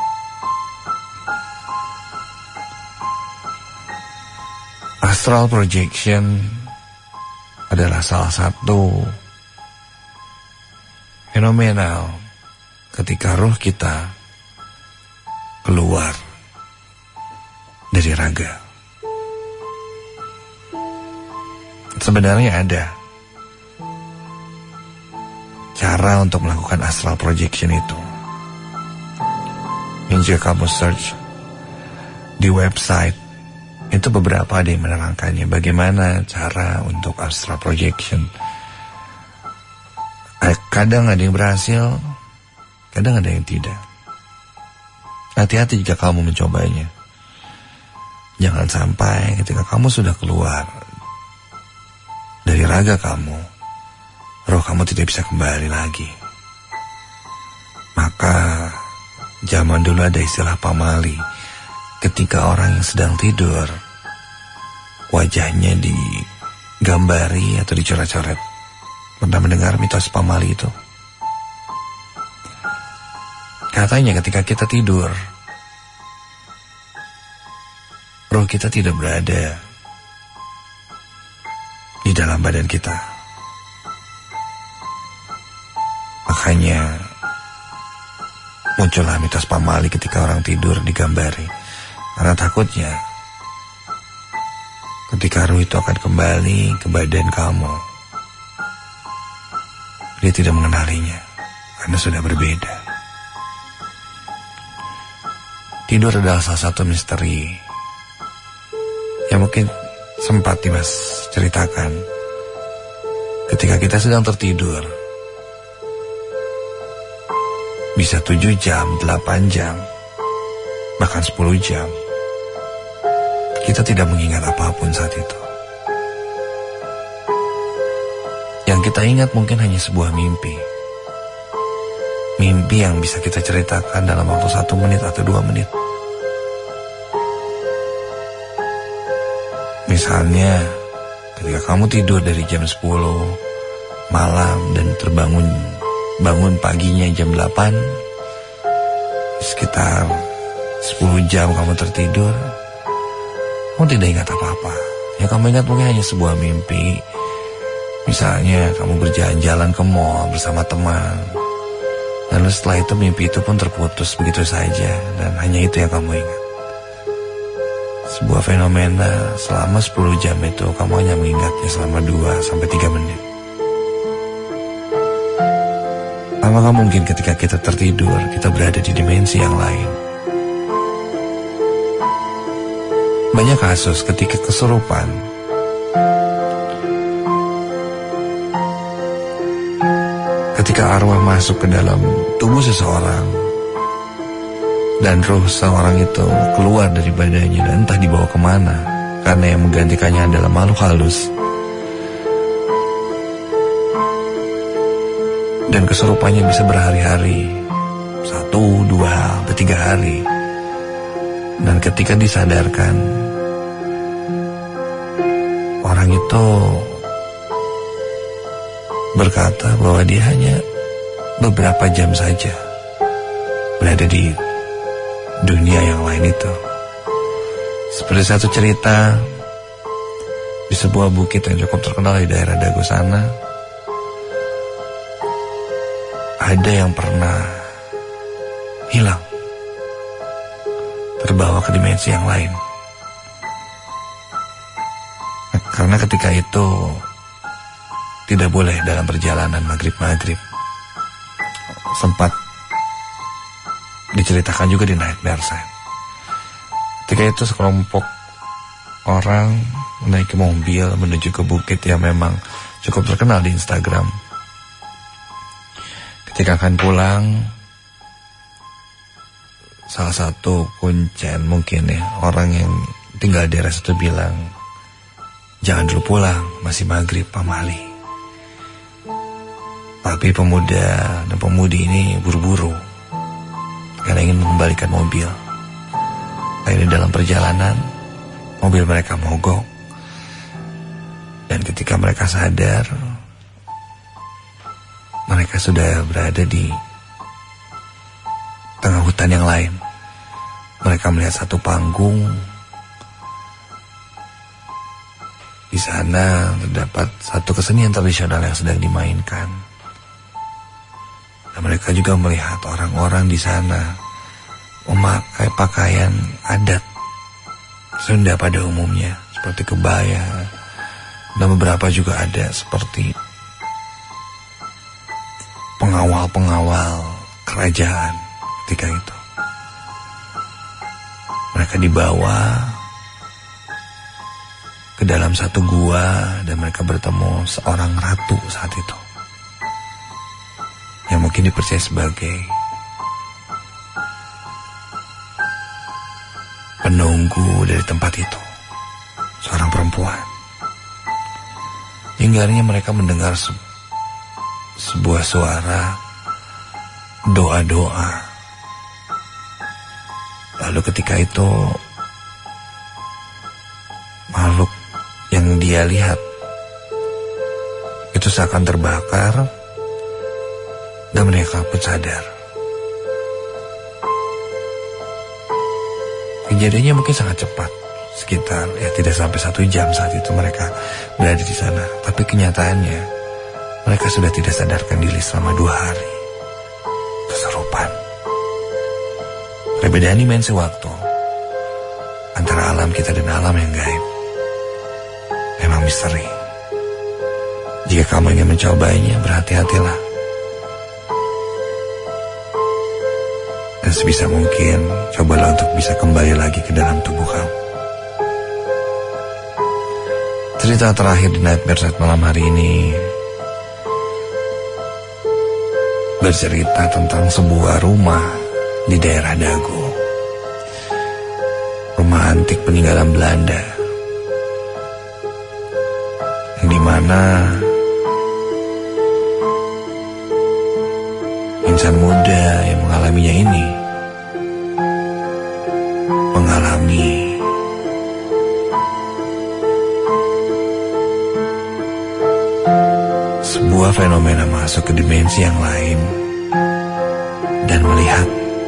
Astral projection adalah salah satu fenomenal ketika roh kita keluar dari raga. Sebenarnya ada cara untuk melakukan astral projection itu. Yang jika kamu search di website, itu beberapa ada yang menerangkannya bagaimana cara untuk astral projection. Kadang ada yang berhasil, kadang ada yang tidak. Hati-hati jika kamu mencobanya. Jangan sampai ketika kamu sudah keluar dari raga kamu, roh kamu tidak bisa kembali lagi. Maka zaman dulu ada istilah pamali. Ketika orang yang sedang tidur, wajahnya digambari atau dicoret-coret. Pernah mendengar mitos pamali itu? Katanya ketika kita tidur, roh kita tidak berada di dalam badan kita. Makanya muncullah mitos pamali ketika orang tidur digambari. Karena takutnya ketika roh itu akan kembali ke badan kamu, dia tidak mengenalinya karena sudah berbeda. Tidur adalah salah satu misteri yang mungkin sempat Dimas ceritakan. Ketika kita sedang tertidur, bisa 7 jam, 8 jam, bahkan 10 jam, kita tidak mengingat apapun saat itu. Yang kita ingat mungkin hanya sebuah mimpi. Mimpi yang bisa kita ceritakan dalam waktu 1 menit atau 2 menit. Misalnya, ketika kamu tidur dari jam 10 malam dan bangun paginya jam 8, sekitar 10 jam kamu tertidur, kamu tidak ingat apa-apa. Yang kamu ingat mungkin hanya sebuah mimpi. Misalnya kamu berjalan-jalan ke mall bersama teman, lalu setelah itu mimpi itu pun terputus begitu saja, dan hanya itu yang kamu ingat. Sebuah fenomena selama 10 jam itu kamu hanya mengingatnya selama 2-3 menit. Apakah mungkin ketika kita tertidur, kita berada di dimensi yang lain? Banyak kasus ketika kesurupan, ketika arwah masuk ke dalam tubuh seseorang dan roh seseorang itu keluar dari badannya dan entah dibawa kemana, karena yang menggantikannya adalah makhluk halus. Dan kesurupannya bisa berhari-hari, 1, 2, 3 hari. Dan ketika disadarkan, orang itu berkata bahwa dia hanya beberapa jam saja berada di dunia yang lain itu. Seperti satu cerita di sebuah bukit yang cukup terkenal di daerah Dago sana, ada yang pernah hilang, terbawa ke dimensi yang lain. Karena ketika itu tidak boleh dalam perjalanan maghrib. Sempat diceritakan juga di Nightmare Side. Ketika itu sekelompok orang menaiki mobil menuju ke bukit yang memang cukup terkenal di Instagram. Ketika akan pulang, salah satu kuncen mungkin ya, orang yang tinggal di daerah situ bilang, jangan dulu pulang, masih maghrib pamali. Tapi pemuda dan pemudi ini buru-buru karena ingin mengembalikan mobil. Akhirnya dalam perjalanan, mobil mereka mogok. Dan ketika mereka sadar, mereka sudah berada di tengah hutan yang lain. Mereka melihat satu panggung. Di sana terdapat satu kesenian tradisional yang sedang dimainkan. Dan mereka juga melihat orang-orang di sana memakai pakaian adat Sunda pada umumnya, seperti kebaya, dan beberapa juga ada seperti pengawal-pengawal kerajaan ketika itu. Mereka dibawa ke dalam satu gua dan mereka bertemu seorang ratu saat itu, yang mungkin dipercaya sebagai penunggu dari tempat itu, seorang perempuan. Hingga akhirnya mereka mendengar sebuah suara doa-doa. Lalu ketika itu makhluk yang dia lihat itu seakan terbakar dan mereka pun sadar. Kejadiannya mungkin sangat cepat, sekitar tidak sampai 1 jam saat itu mereka berada di sana. Tapi kenyataannya mereka sudah tidak sadarkan diri selama 2 hari. Kesurupan. Perbedaan dimensi waktu antara alam kita dan alam yang gaib memang misteri. Jika kamu ingin mencobanya, berhati-hatilah. Dan sebisa mungkin, cobalah untuk bisa kembali lagi ke dalam tubuh kamu. Cerita terakhir di Nightmare Side malam hari ini bercerita tentang sebuah rumah di daerah Dago. Rumah antik peninggalan Belanda, yang dimana insan muda yang mengalaminya ini mengalami sebuah fenomena masuk ke dimensi yang lain dan melihat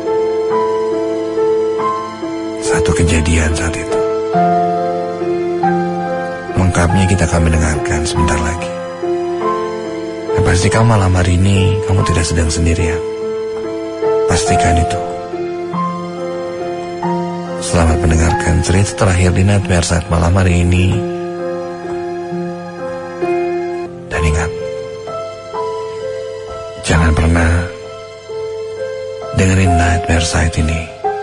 satu kejadian saat itu. Lengkapnya kita akan mendengarkan sebentar lagi. Dan pastikan malam hari ini kamu tidak sedang sendirian. Pastikan itu. Selamat mendengarkan cerita terakhir di Nightmare Side malam hari ini. Dan ingat, jangan pernah dengerin Nightmare Side ini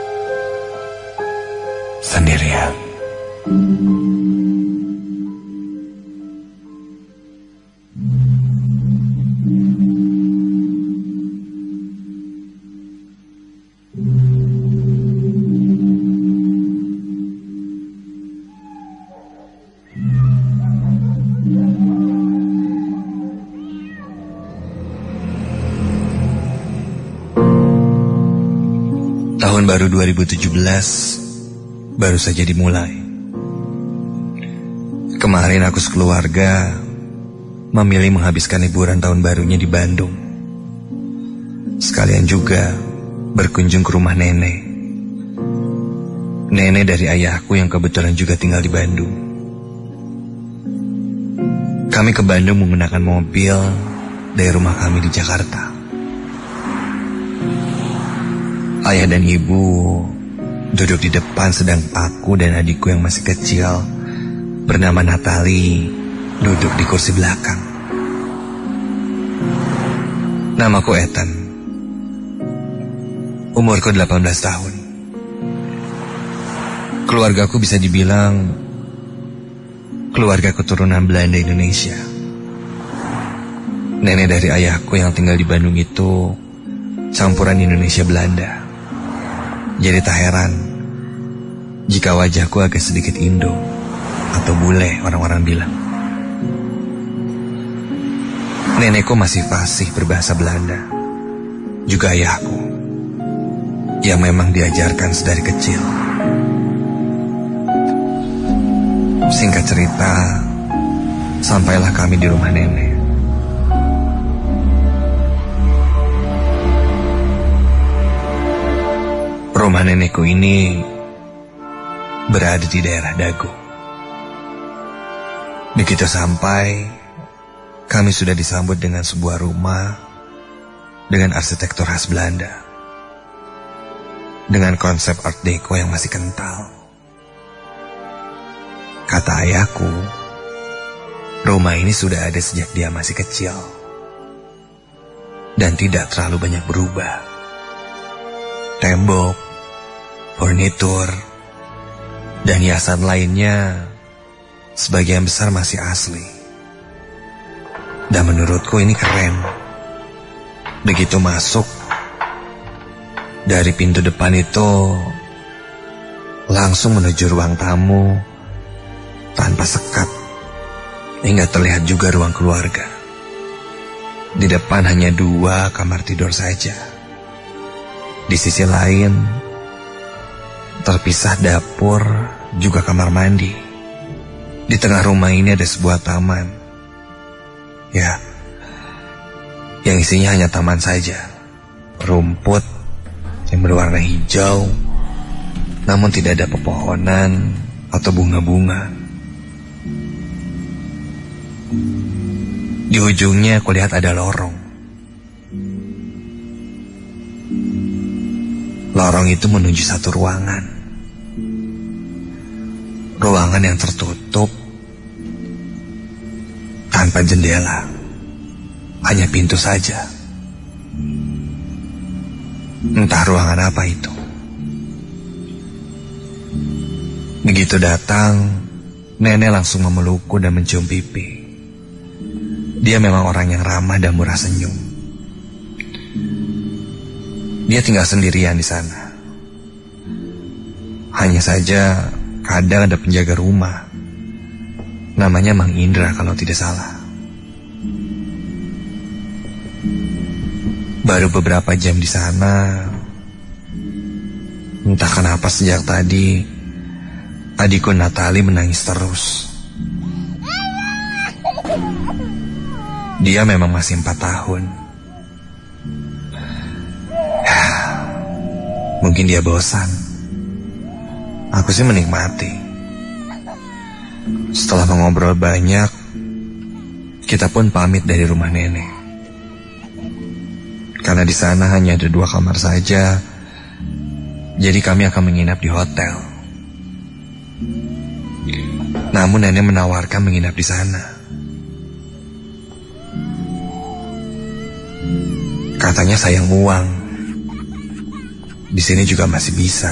sendirian. Tahun baru 2017 baru saja dimulai. Kemarin aku sekeluarga memilih menghabiskan liburan tahun barunya di Bandung. Sekalian juga berkunjung ke rumah nenek. Nenek dari ayahku yang kebetulan juga tinggal di Bandung. Kami ke Bandung menggunakan mobil dari rumah kami di Jakarta. Ayah dan ibu duduk di depan, sedang aku dan adikku yang masih kecil bernama Natali duduk di kursi belakang. Namaku Ethan. Umurku 18 tahun. Keluargaku bisa dibilang keluarga keturunan Belanda Indonesia. Nenek dari ayahku yang tinggal di Bandung itu campuran Indonesia Belanda. Jadi tak heran jika wajahku agak sedikit Indo atau bule orang-orang bilang. Nenekku masih fasih berbahasa Belanda. Juga ayahku yang memang diajarkan sedari kecil. Singkat cerita, sampailah kami di rumah nenek. Rumah nenekku ini berada di daerah Dago. Begitu sampai, kami sudah disambut dengan sebuah rumah dengan arsitektur khas Belanda, dengan konsep Art Deco yang masih kental. Kata ayahku, rumah ini sudah ada sejak dia masih kecil dan tidak terlalu banyak berubah. Tembok, furnitur, dan hiasan lainnya sebagian besar masih asli. Dan menurutku ini keren. Begitu masuk dari pintu depan itu, langsung menuju ruang tamu tanpa sekat, hingga terlihat juga ruang keluarga. Di depan hanya 2 kamar tidur saja. Di sisi lain terpisah dapur juga kamar mandi. Di tengah rumah ini ada sebuah taman. Ya, yang isinya hanya taman saja. Rumput yang berwarna hijau, namun tidak ada pepohonan atau bunga-bunga. Di ujungnya aku lihat ada lorong. Lorong itu menuju satu ruangan. Ruangan yang tertutup, tanpa jendela, hanya pintu saja. Entah ruangan apa itu. Begitu datang, nenek langsung memelukku dan mencium pipi. Dia memang orang yang ramah dan murah senyum. Dia tinggal sendirian di sana. Hanya saja kadang ada penjaga rumah. Namanya Mang Indra kalau tidak salah. Baru beberapa jam di sana, entah kenapa sejak tadi adikku Natali menangis terus. Dia memang masih 4 tahun. Mungkin dia bosan. Aku sih menikmati. Setelah mengobrol banyak, kita pun pamit dari rumah nenek. Karena di sana hanya ada 2 kamar saja, jadi kami akan menginap di hotel. Namun nenek menawarkan menginap di sana. Katanya sayang uang. Di sini juga masih bisa.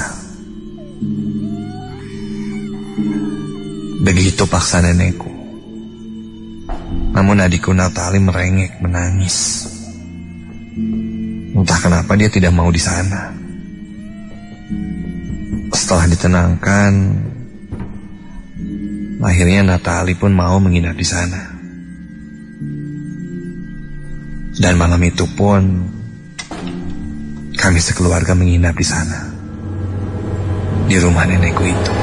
Begitu paksa nenekku. Namun adikku Natali merengek, menangis. Entah kenapa dia tidak mau di sana. Setelah ditenangkan, akhirnya Natali pun mau menginap di sana. Dan malam itu pun kami sekeluarga menginap di sana, di rumah nenekku itu.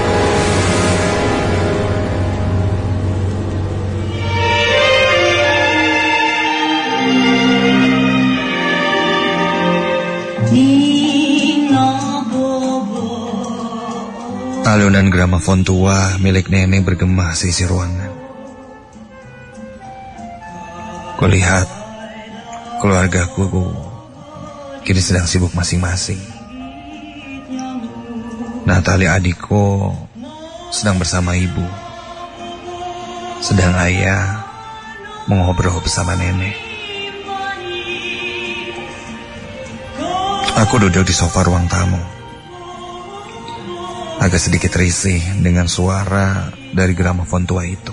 Alunan gramafon tua milik nenek bergema seisi ruangan. Kulihat keluargaku kini sedang sibuk masing-masing. Natali adikku sedang bersama ibu, sedang ayah mengobrol bersama nenek. Aku duduk di sofa ruang tamu, agak sedikit risih dengan suara dari gramafon tua itu.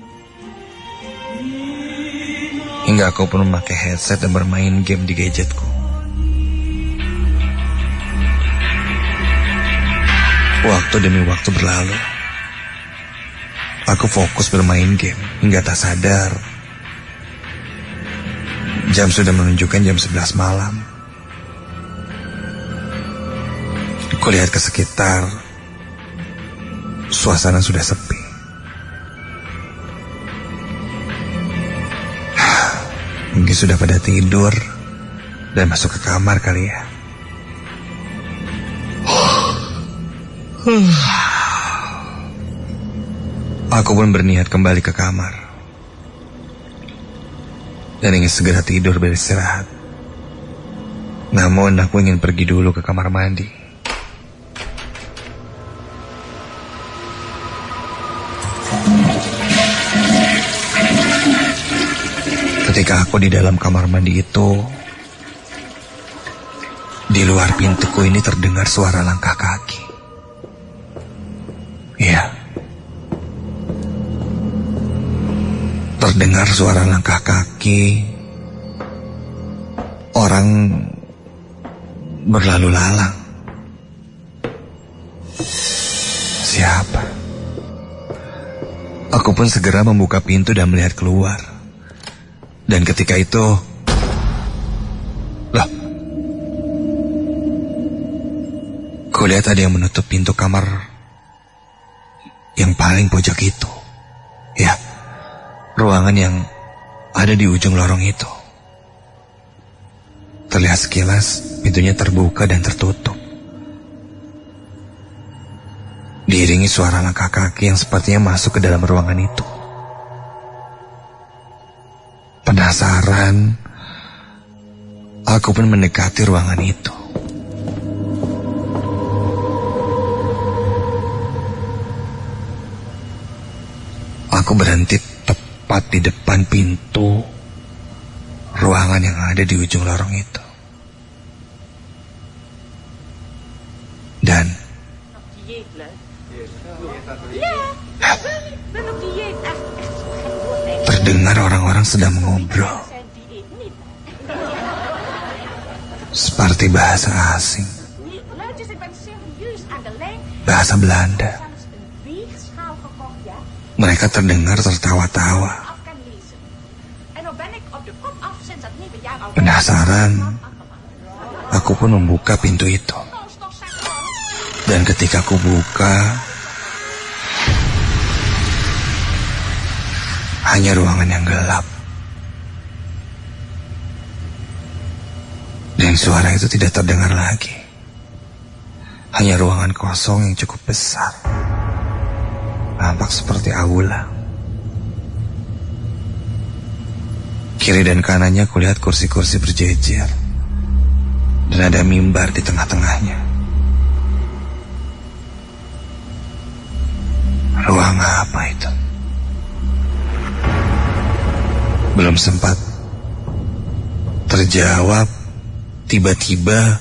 Hingga aku pun memakai headset dan bermain game di gadgetku. Waktu demi waktu berlalu. Aku fokus bermain game hingga tak sadar jam sudah menunjukkan jam 11 malam. Kulihat ke sekitar, suasana sudah sepi. Mungkin sudah pada tidur dan masuk ke kamar kali ya. Aku pun berniat kembali ke kamar dan ingin segera tidur beristirahat. Namun aku ingin pergi dulu ke kamar mandi. Ketika aku di dalam kamar mandi itu, di luar pintuku ini terdengar suara langkah kaki. Iya, terdengar suara langkah kaki orang berlalu lalang. Siapa? Aku pun segera membuka pintu dan melihat keluar. Dan ketika itu, lah, kulihat ada yang menutup pintu kamar yang paling pojok itu. Ya, ruangan yang ada di ujung lorong itu. Terlihat sekilas pintunya terbuka dan tertutup. Diiringi suara langkah kaki yang sepertinya masuk ke dalam ruangan itu. Penasaran, aku pun mendekati ruangan itu. Aku berhenti tepat di depan pintu ruangan yang ada di ujung lorong itu. Dan terdengar orang-orang sedang mengobrol, seperti bahasa asing, bahasa Belanda. Mereka terdengar tertawa-tawa. Penasaran, aku pun membuka pintu itu. Dan ketika aku buka, hanya ruangan yang gelap. Dan suara itu tidak terdengar lagi. Hanya ruangan kosong yang cukup besar. Nampak seperti aula. Kiri dan kanannya kulihat kursi-kursi berjejer. Dan ada mimbar di tengah-tengahnya. Ruang apa itu? Belum sempat terjawab, tiba-tiba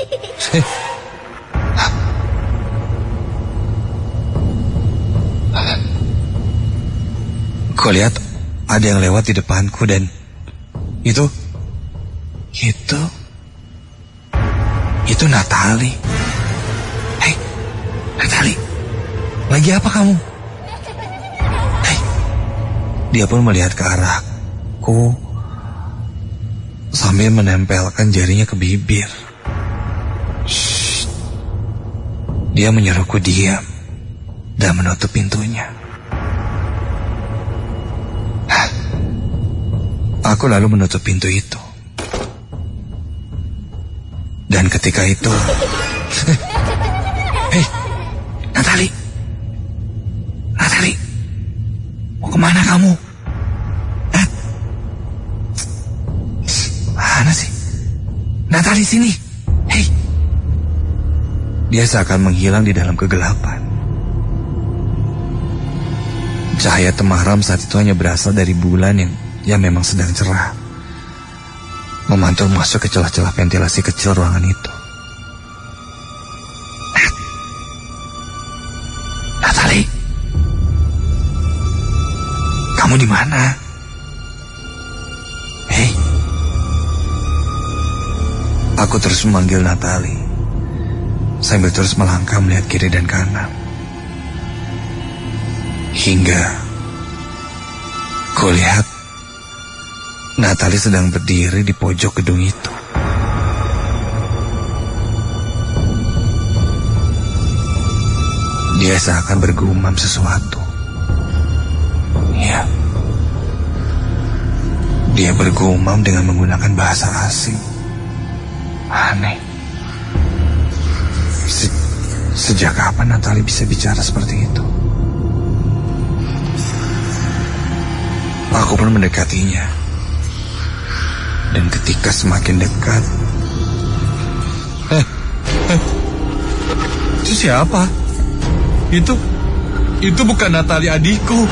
Kau lihat ada yang lewat di depanku dan itu Natali. Hei, Natali, lagi apa kamu? Hei, dia pun melihat ke arahku sambil menempelkan jarinya ke bibir. Shh. Dia menyuruhku diam dan menutup pintunya. Aku lalu menutup pintu itu. Dan ketika itu Hei, Natali, mau kemana kamu? Mana sih? Natali, sini. Hei. Dia seakan menghilang di dalam kegelapan. Cahaya temaram saat itu hanya berasal dari bulan yang memang sedang cerah, memantul masuk ke celah-celah ventilasi kecil ruangan itu. Natali, kamu di mana? Hei. Aku terus memanggil Natali, sambil terus melangkah melihat kiri dan kanan. Hingga kulihat Natali sedang berdiri di pojok gedung itu. Dia seakan bergumam sesuatu. Ya, dia bergumam dengan menggunakan bahasa asing. Aneh. Sejak kapan Natali bisa bicara seperti itu? Aku pun mendekatinya. Dan ketika semakin dekat, itu siapa? Itu bukan Natali adikku.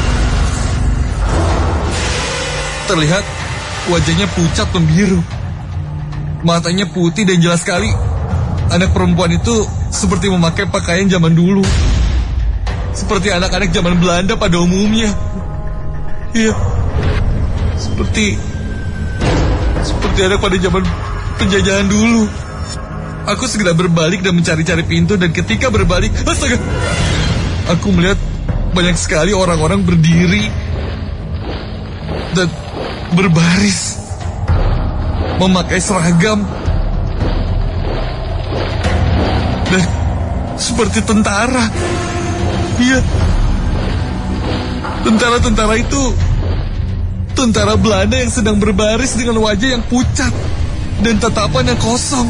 Terlihat wajahnya pucat membiru, matanya putih dan jelas sekali. Anak perempuan itu seperti memakai pakaian zaman dulu, seperti anak-anak zaman Belanda pada umumnya. Iya, seperti anak pada zaman penjajahan dulu. Aku segera berbalik dan mencari-cari pintu, dan ketika berbalik, astaga, aku melihat banyak sekali orang-orang berdiri dan berbaris, memakai seragam, dan seperti tentara. Iya, tentara-tentara itu tentara Belanda yang sedang berbaris dengan wajah yang pucat dan tatapan yang kosong.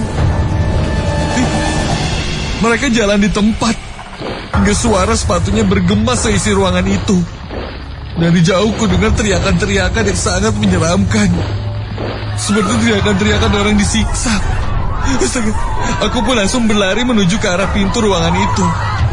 Mereka jalan di tempat hingga suara sepatunya bergema seisi ruangan itu. Dari jauh ku dengar teriakan-teriakan yang sangat menyeramkan, seperti teriakan-teriakan orang disiksa. Aku pun langsung berlari menuju ke arah pintu ruangan itu.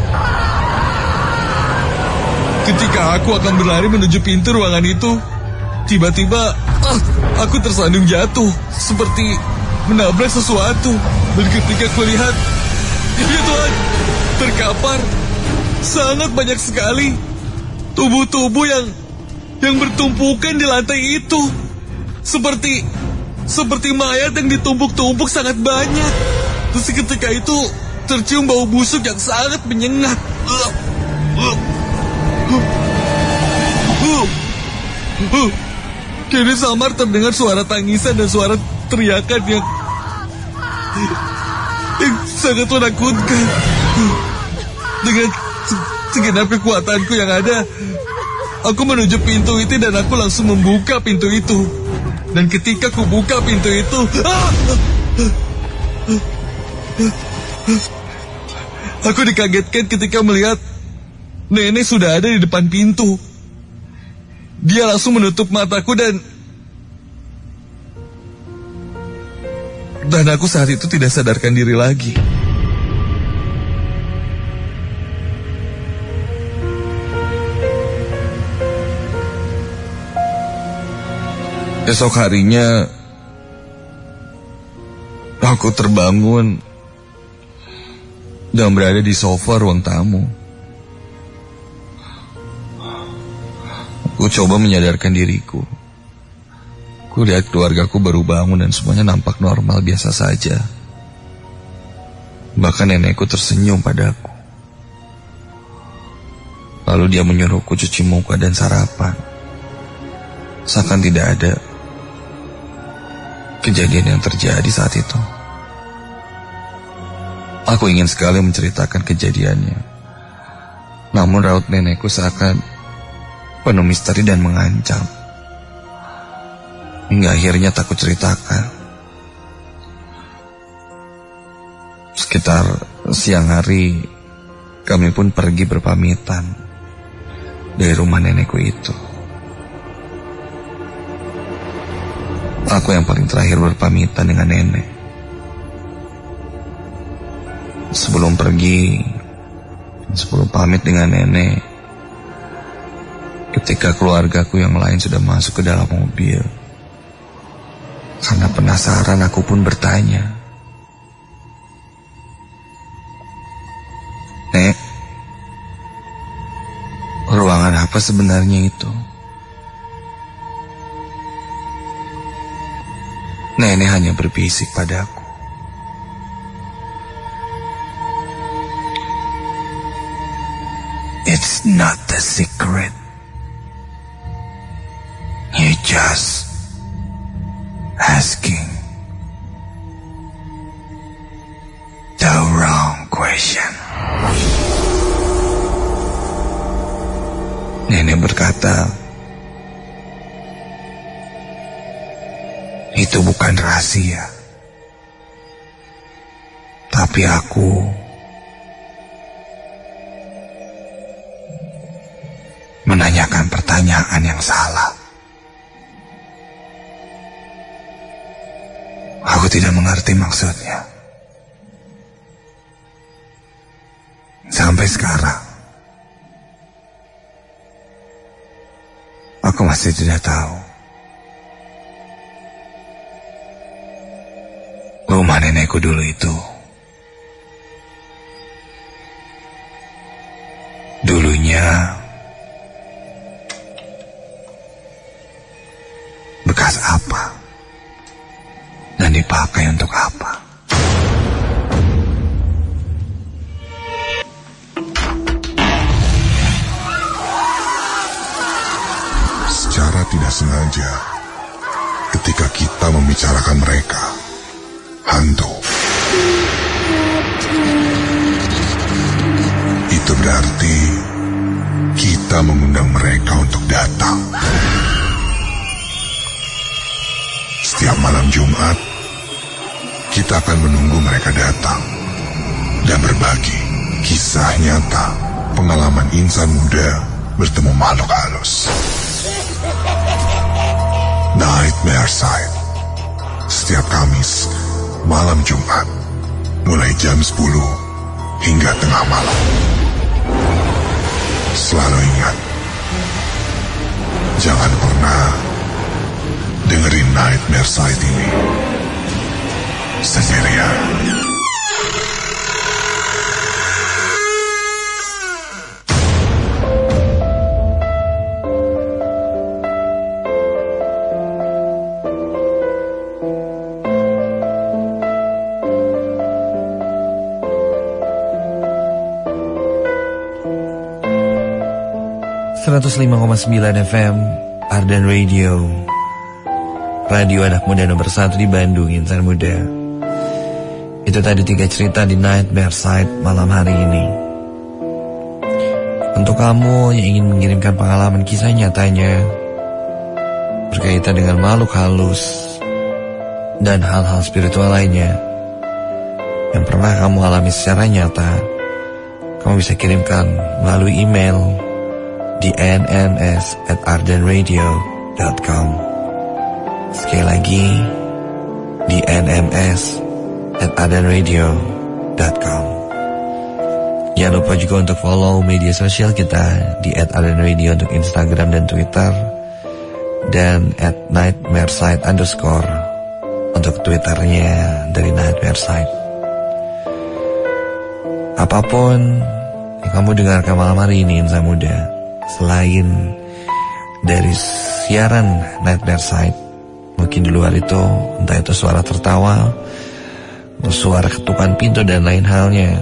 Ketika aku akan berlari menuju pintu ruangan itu, tiba-tiba aku tersandung jatuh, seperti menabrak sesuatu. Dan ketika aku lihat, ya Tuhan, terkapar sangat banyak sekali tubuh-tubuh yang bertumpukan di lantai itu, seperti mayat yang ditumpuk-tumpuk sangat banyak. Terus ketika itu tercium bau busuk yang sangat menyengat. Kini samar terdengar suara tangisan dan suara teriakan yang sangat menakutkan. Dengan segenap kekuatanku yang ada, aku menuju pintu itu dan aku langsung membuka pintu itu. Dan ketika aku buka pintu itu, aku dikagetkan ketika melihat nenek sudah ada di depan pintu. Dia langsung menutup mataku dan aku saat itu tidak sadarkan diri lagi. Esok harinya aku terbangun dan berada di sofa ruang tamu. Aku coba menyadarkan diriku. Kulihat keluargaku baru bangun dan semuanya nampak normal biasa saja. Bahkan nenekku tersenyum padaku. Lalu dia menyuruhku cuci muka dan sarapan. Seakan tidak ada kejadian yang terjadi saat itu. Aku ingin sekali menceritakan kejadiannya. Namun raut nenekku seakan penuh misteri dan mengancam. Hingga akhirnya tak kuceritakan. Sekitar siang hari, kami pun pergi berpamitan dari rumah nenekku itu. Aku yang paling terakhir berpamitan dengan nenek. Sebelum pamit dengan nenek, ketika keluargaku yang lain sudah masuk ke dalam mobil, karena penasaran aku pun bertanya, "Nek, ruangan apa sebenarnya itu?" Nenek hanya berbisik padaku, "It's not a secret. You just asking the wrong question." Nenek berkata, "Itu bukan rahasia. Tapi aku menanyakan pertanyaan yang salah. Aku tidak mengerti maksudnya. Sampai sekarang, aku masih tidak tahu rumah nenekku dulu itu dulunya bekas apa dan dipakai untuk apa." Secara tidak sengaja, ketika kita membicarakan mereka, hantu, itu berarti kita mengundang mereka untuk datang. Setiap malam Jumat, kita akan menunggu mereka datang dan berbagi kisah nyata pengalaman insan muda bertemu makhluk halus. Nightmare Side, setiap Kamis malam Jumat, mulai jam 10 hingga tengah malam. Selalu ingat, jangan pernah dengerin Nightmare Side ini sendirian. .9 FM Ardan Radio, radio anak muda nomor 1 di Bandung, insan muda. Itu tadi 3 cerita di Nightmare Side malam hari ini. Untuk kamu yang ingin mengirimkan pengalaman kisah nyatanya berkaitan dengan makhluk halus dan hal-hal spiritual lainnya yang pernah kamu alami secara nyata, kamu bisa kirimkan melalui email di nms@ardenradio.com. Sekali lagi di nms@ardenradio.com. Jangan lupa juga untuk follow media sosial kita di @ardenradio untuk Instagram dan Twitter, dan @nightmareside_ untuk Twitternya dari Nightmareside. Apapun yang kamu dengarkan malam hari ini, insan muda, selain dari siaran Nightmareside, mungkin di luar itu, entah itu suara tertawa, suara ketukan pintu dan lain halnya,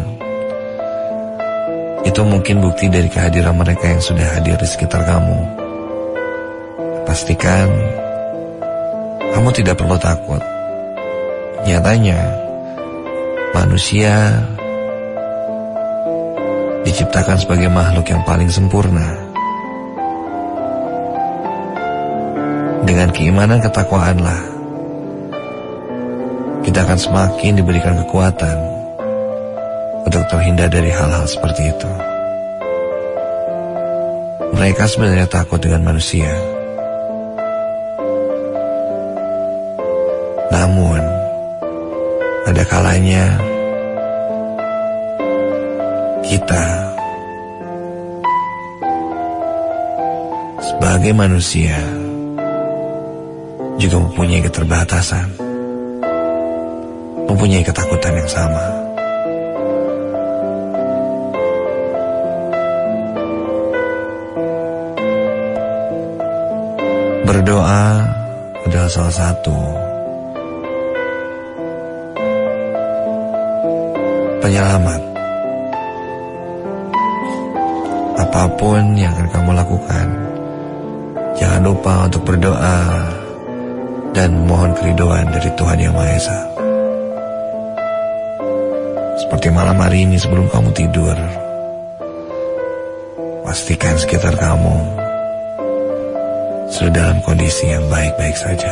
itu mungkin bukti dari kehadiran mereka yang sudah hadir di sekitar kamu. Pastikan kamu tidak perlu takut. Nyatanya manusia diciptakan sebagai makhluk yang paling sempurna. Dengan keimanan ketakwaanlah kita akan semakin diberikan kekuatan untuk terhindar dari hal-hal seperti itu. Mereka sebenarnya takut dengan manusia, namun ada kalanya kita sebagai manusia juga mempunyai keterbatasan, mempunyai ketakutan yang sama. Berdoa adalah salah satu penyelamat. Apapun yang akan kamu lakukan, jangan lupa untuk berdoa dan mohon keridhaan dari Tuhan Yang Maha Esa. Seperti malam hari ini sebelum kamu tidur, pastikan sekitar kamu sudah dalam kondisi yang baik-baik saja.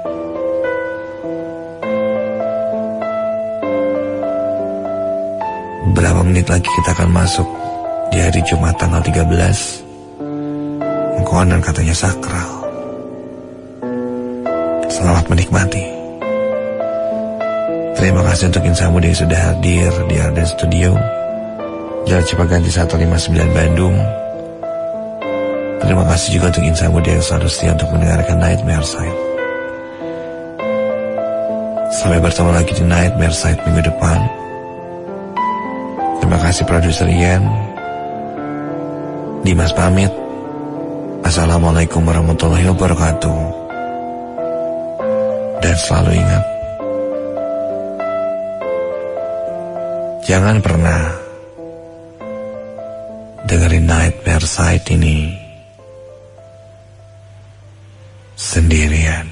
Beberapa menit lagi kita akan masuk di hari Jumat tanggal 13, konon katanya sakral. Selamat menikmati. Terima kasih untuk insan muda yang sudah hadir di Arden Studio, Jalan Cipaganti 159 Bandung. Terima kasih juga untuk insan muda yang selalu setia untuk mendengarkan Nightmare Side. Sampai bertemu lagi di Nightmare Side minggu depan. Terima kasih produser Ian. Dimas pamit. Assalamualaikum warahmatullahi wabarakatuh. Dan selalu ingat, jangan pernah dengerin Nightmare Side ini sendirian.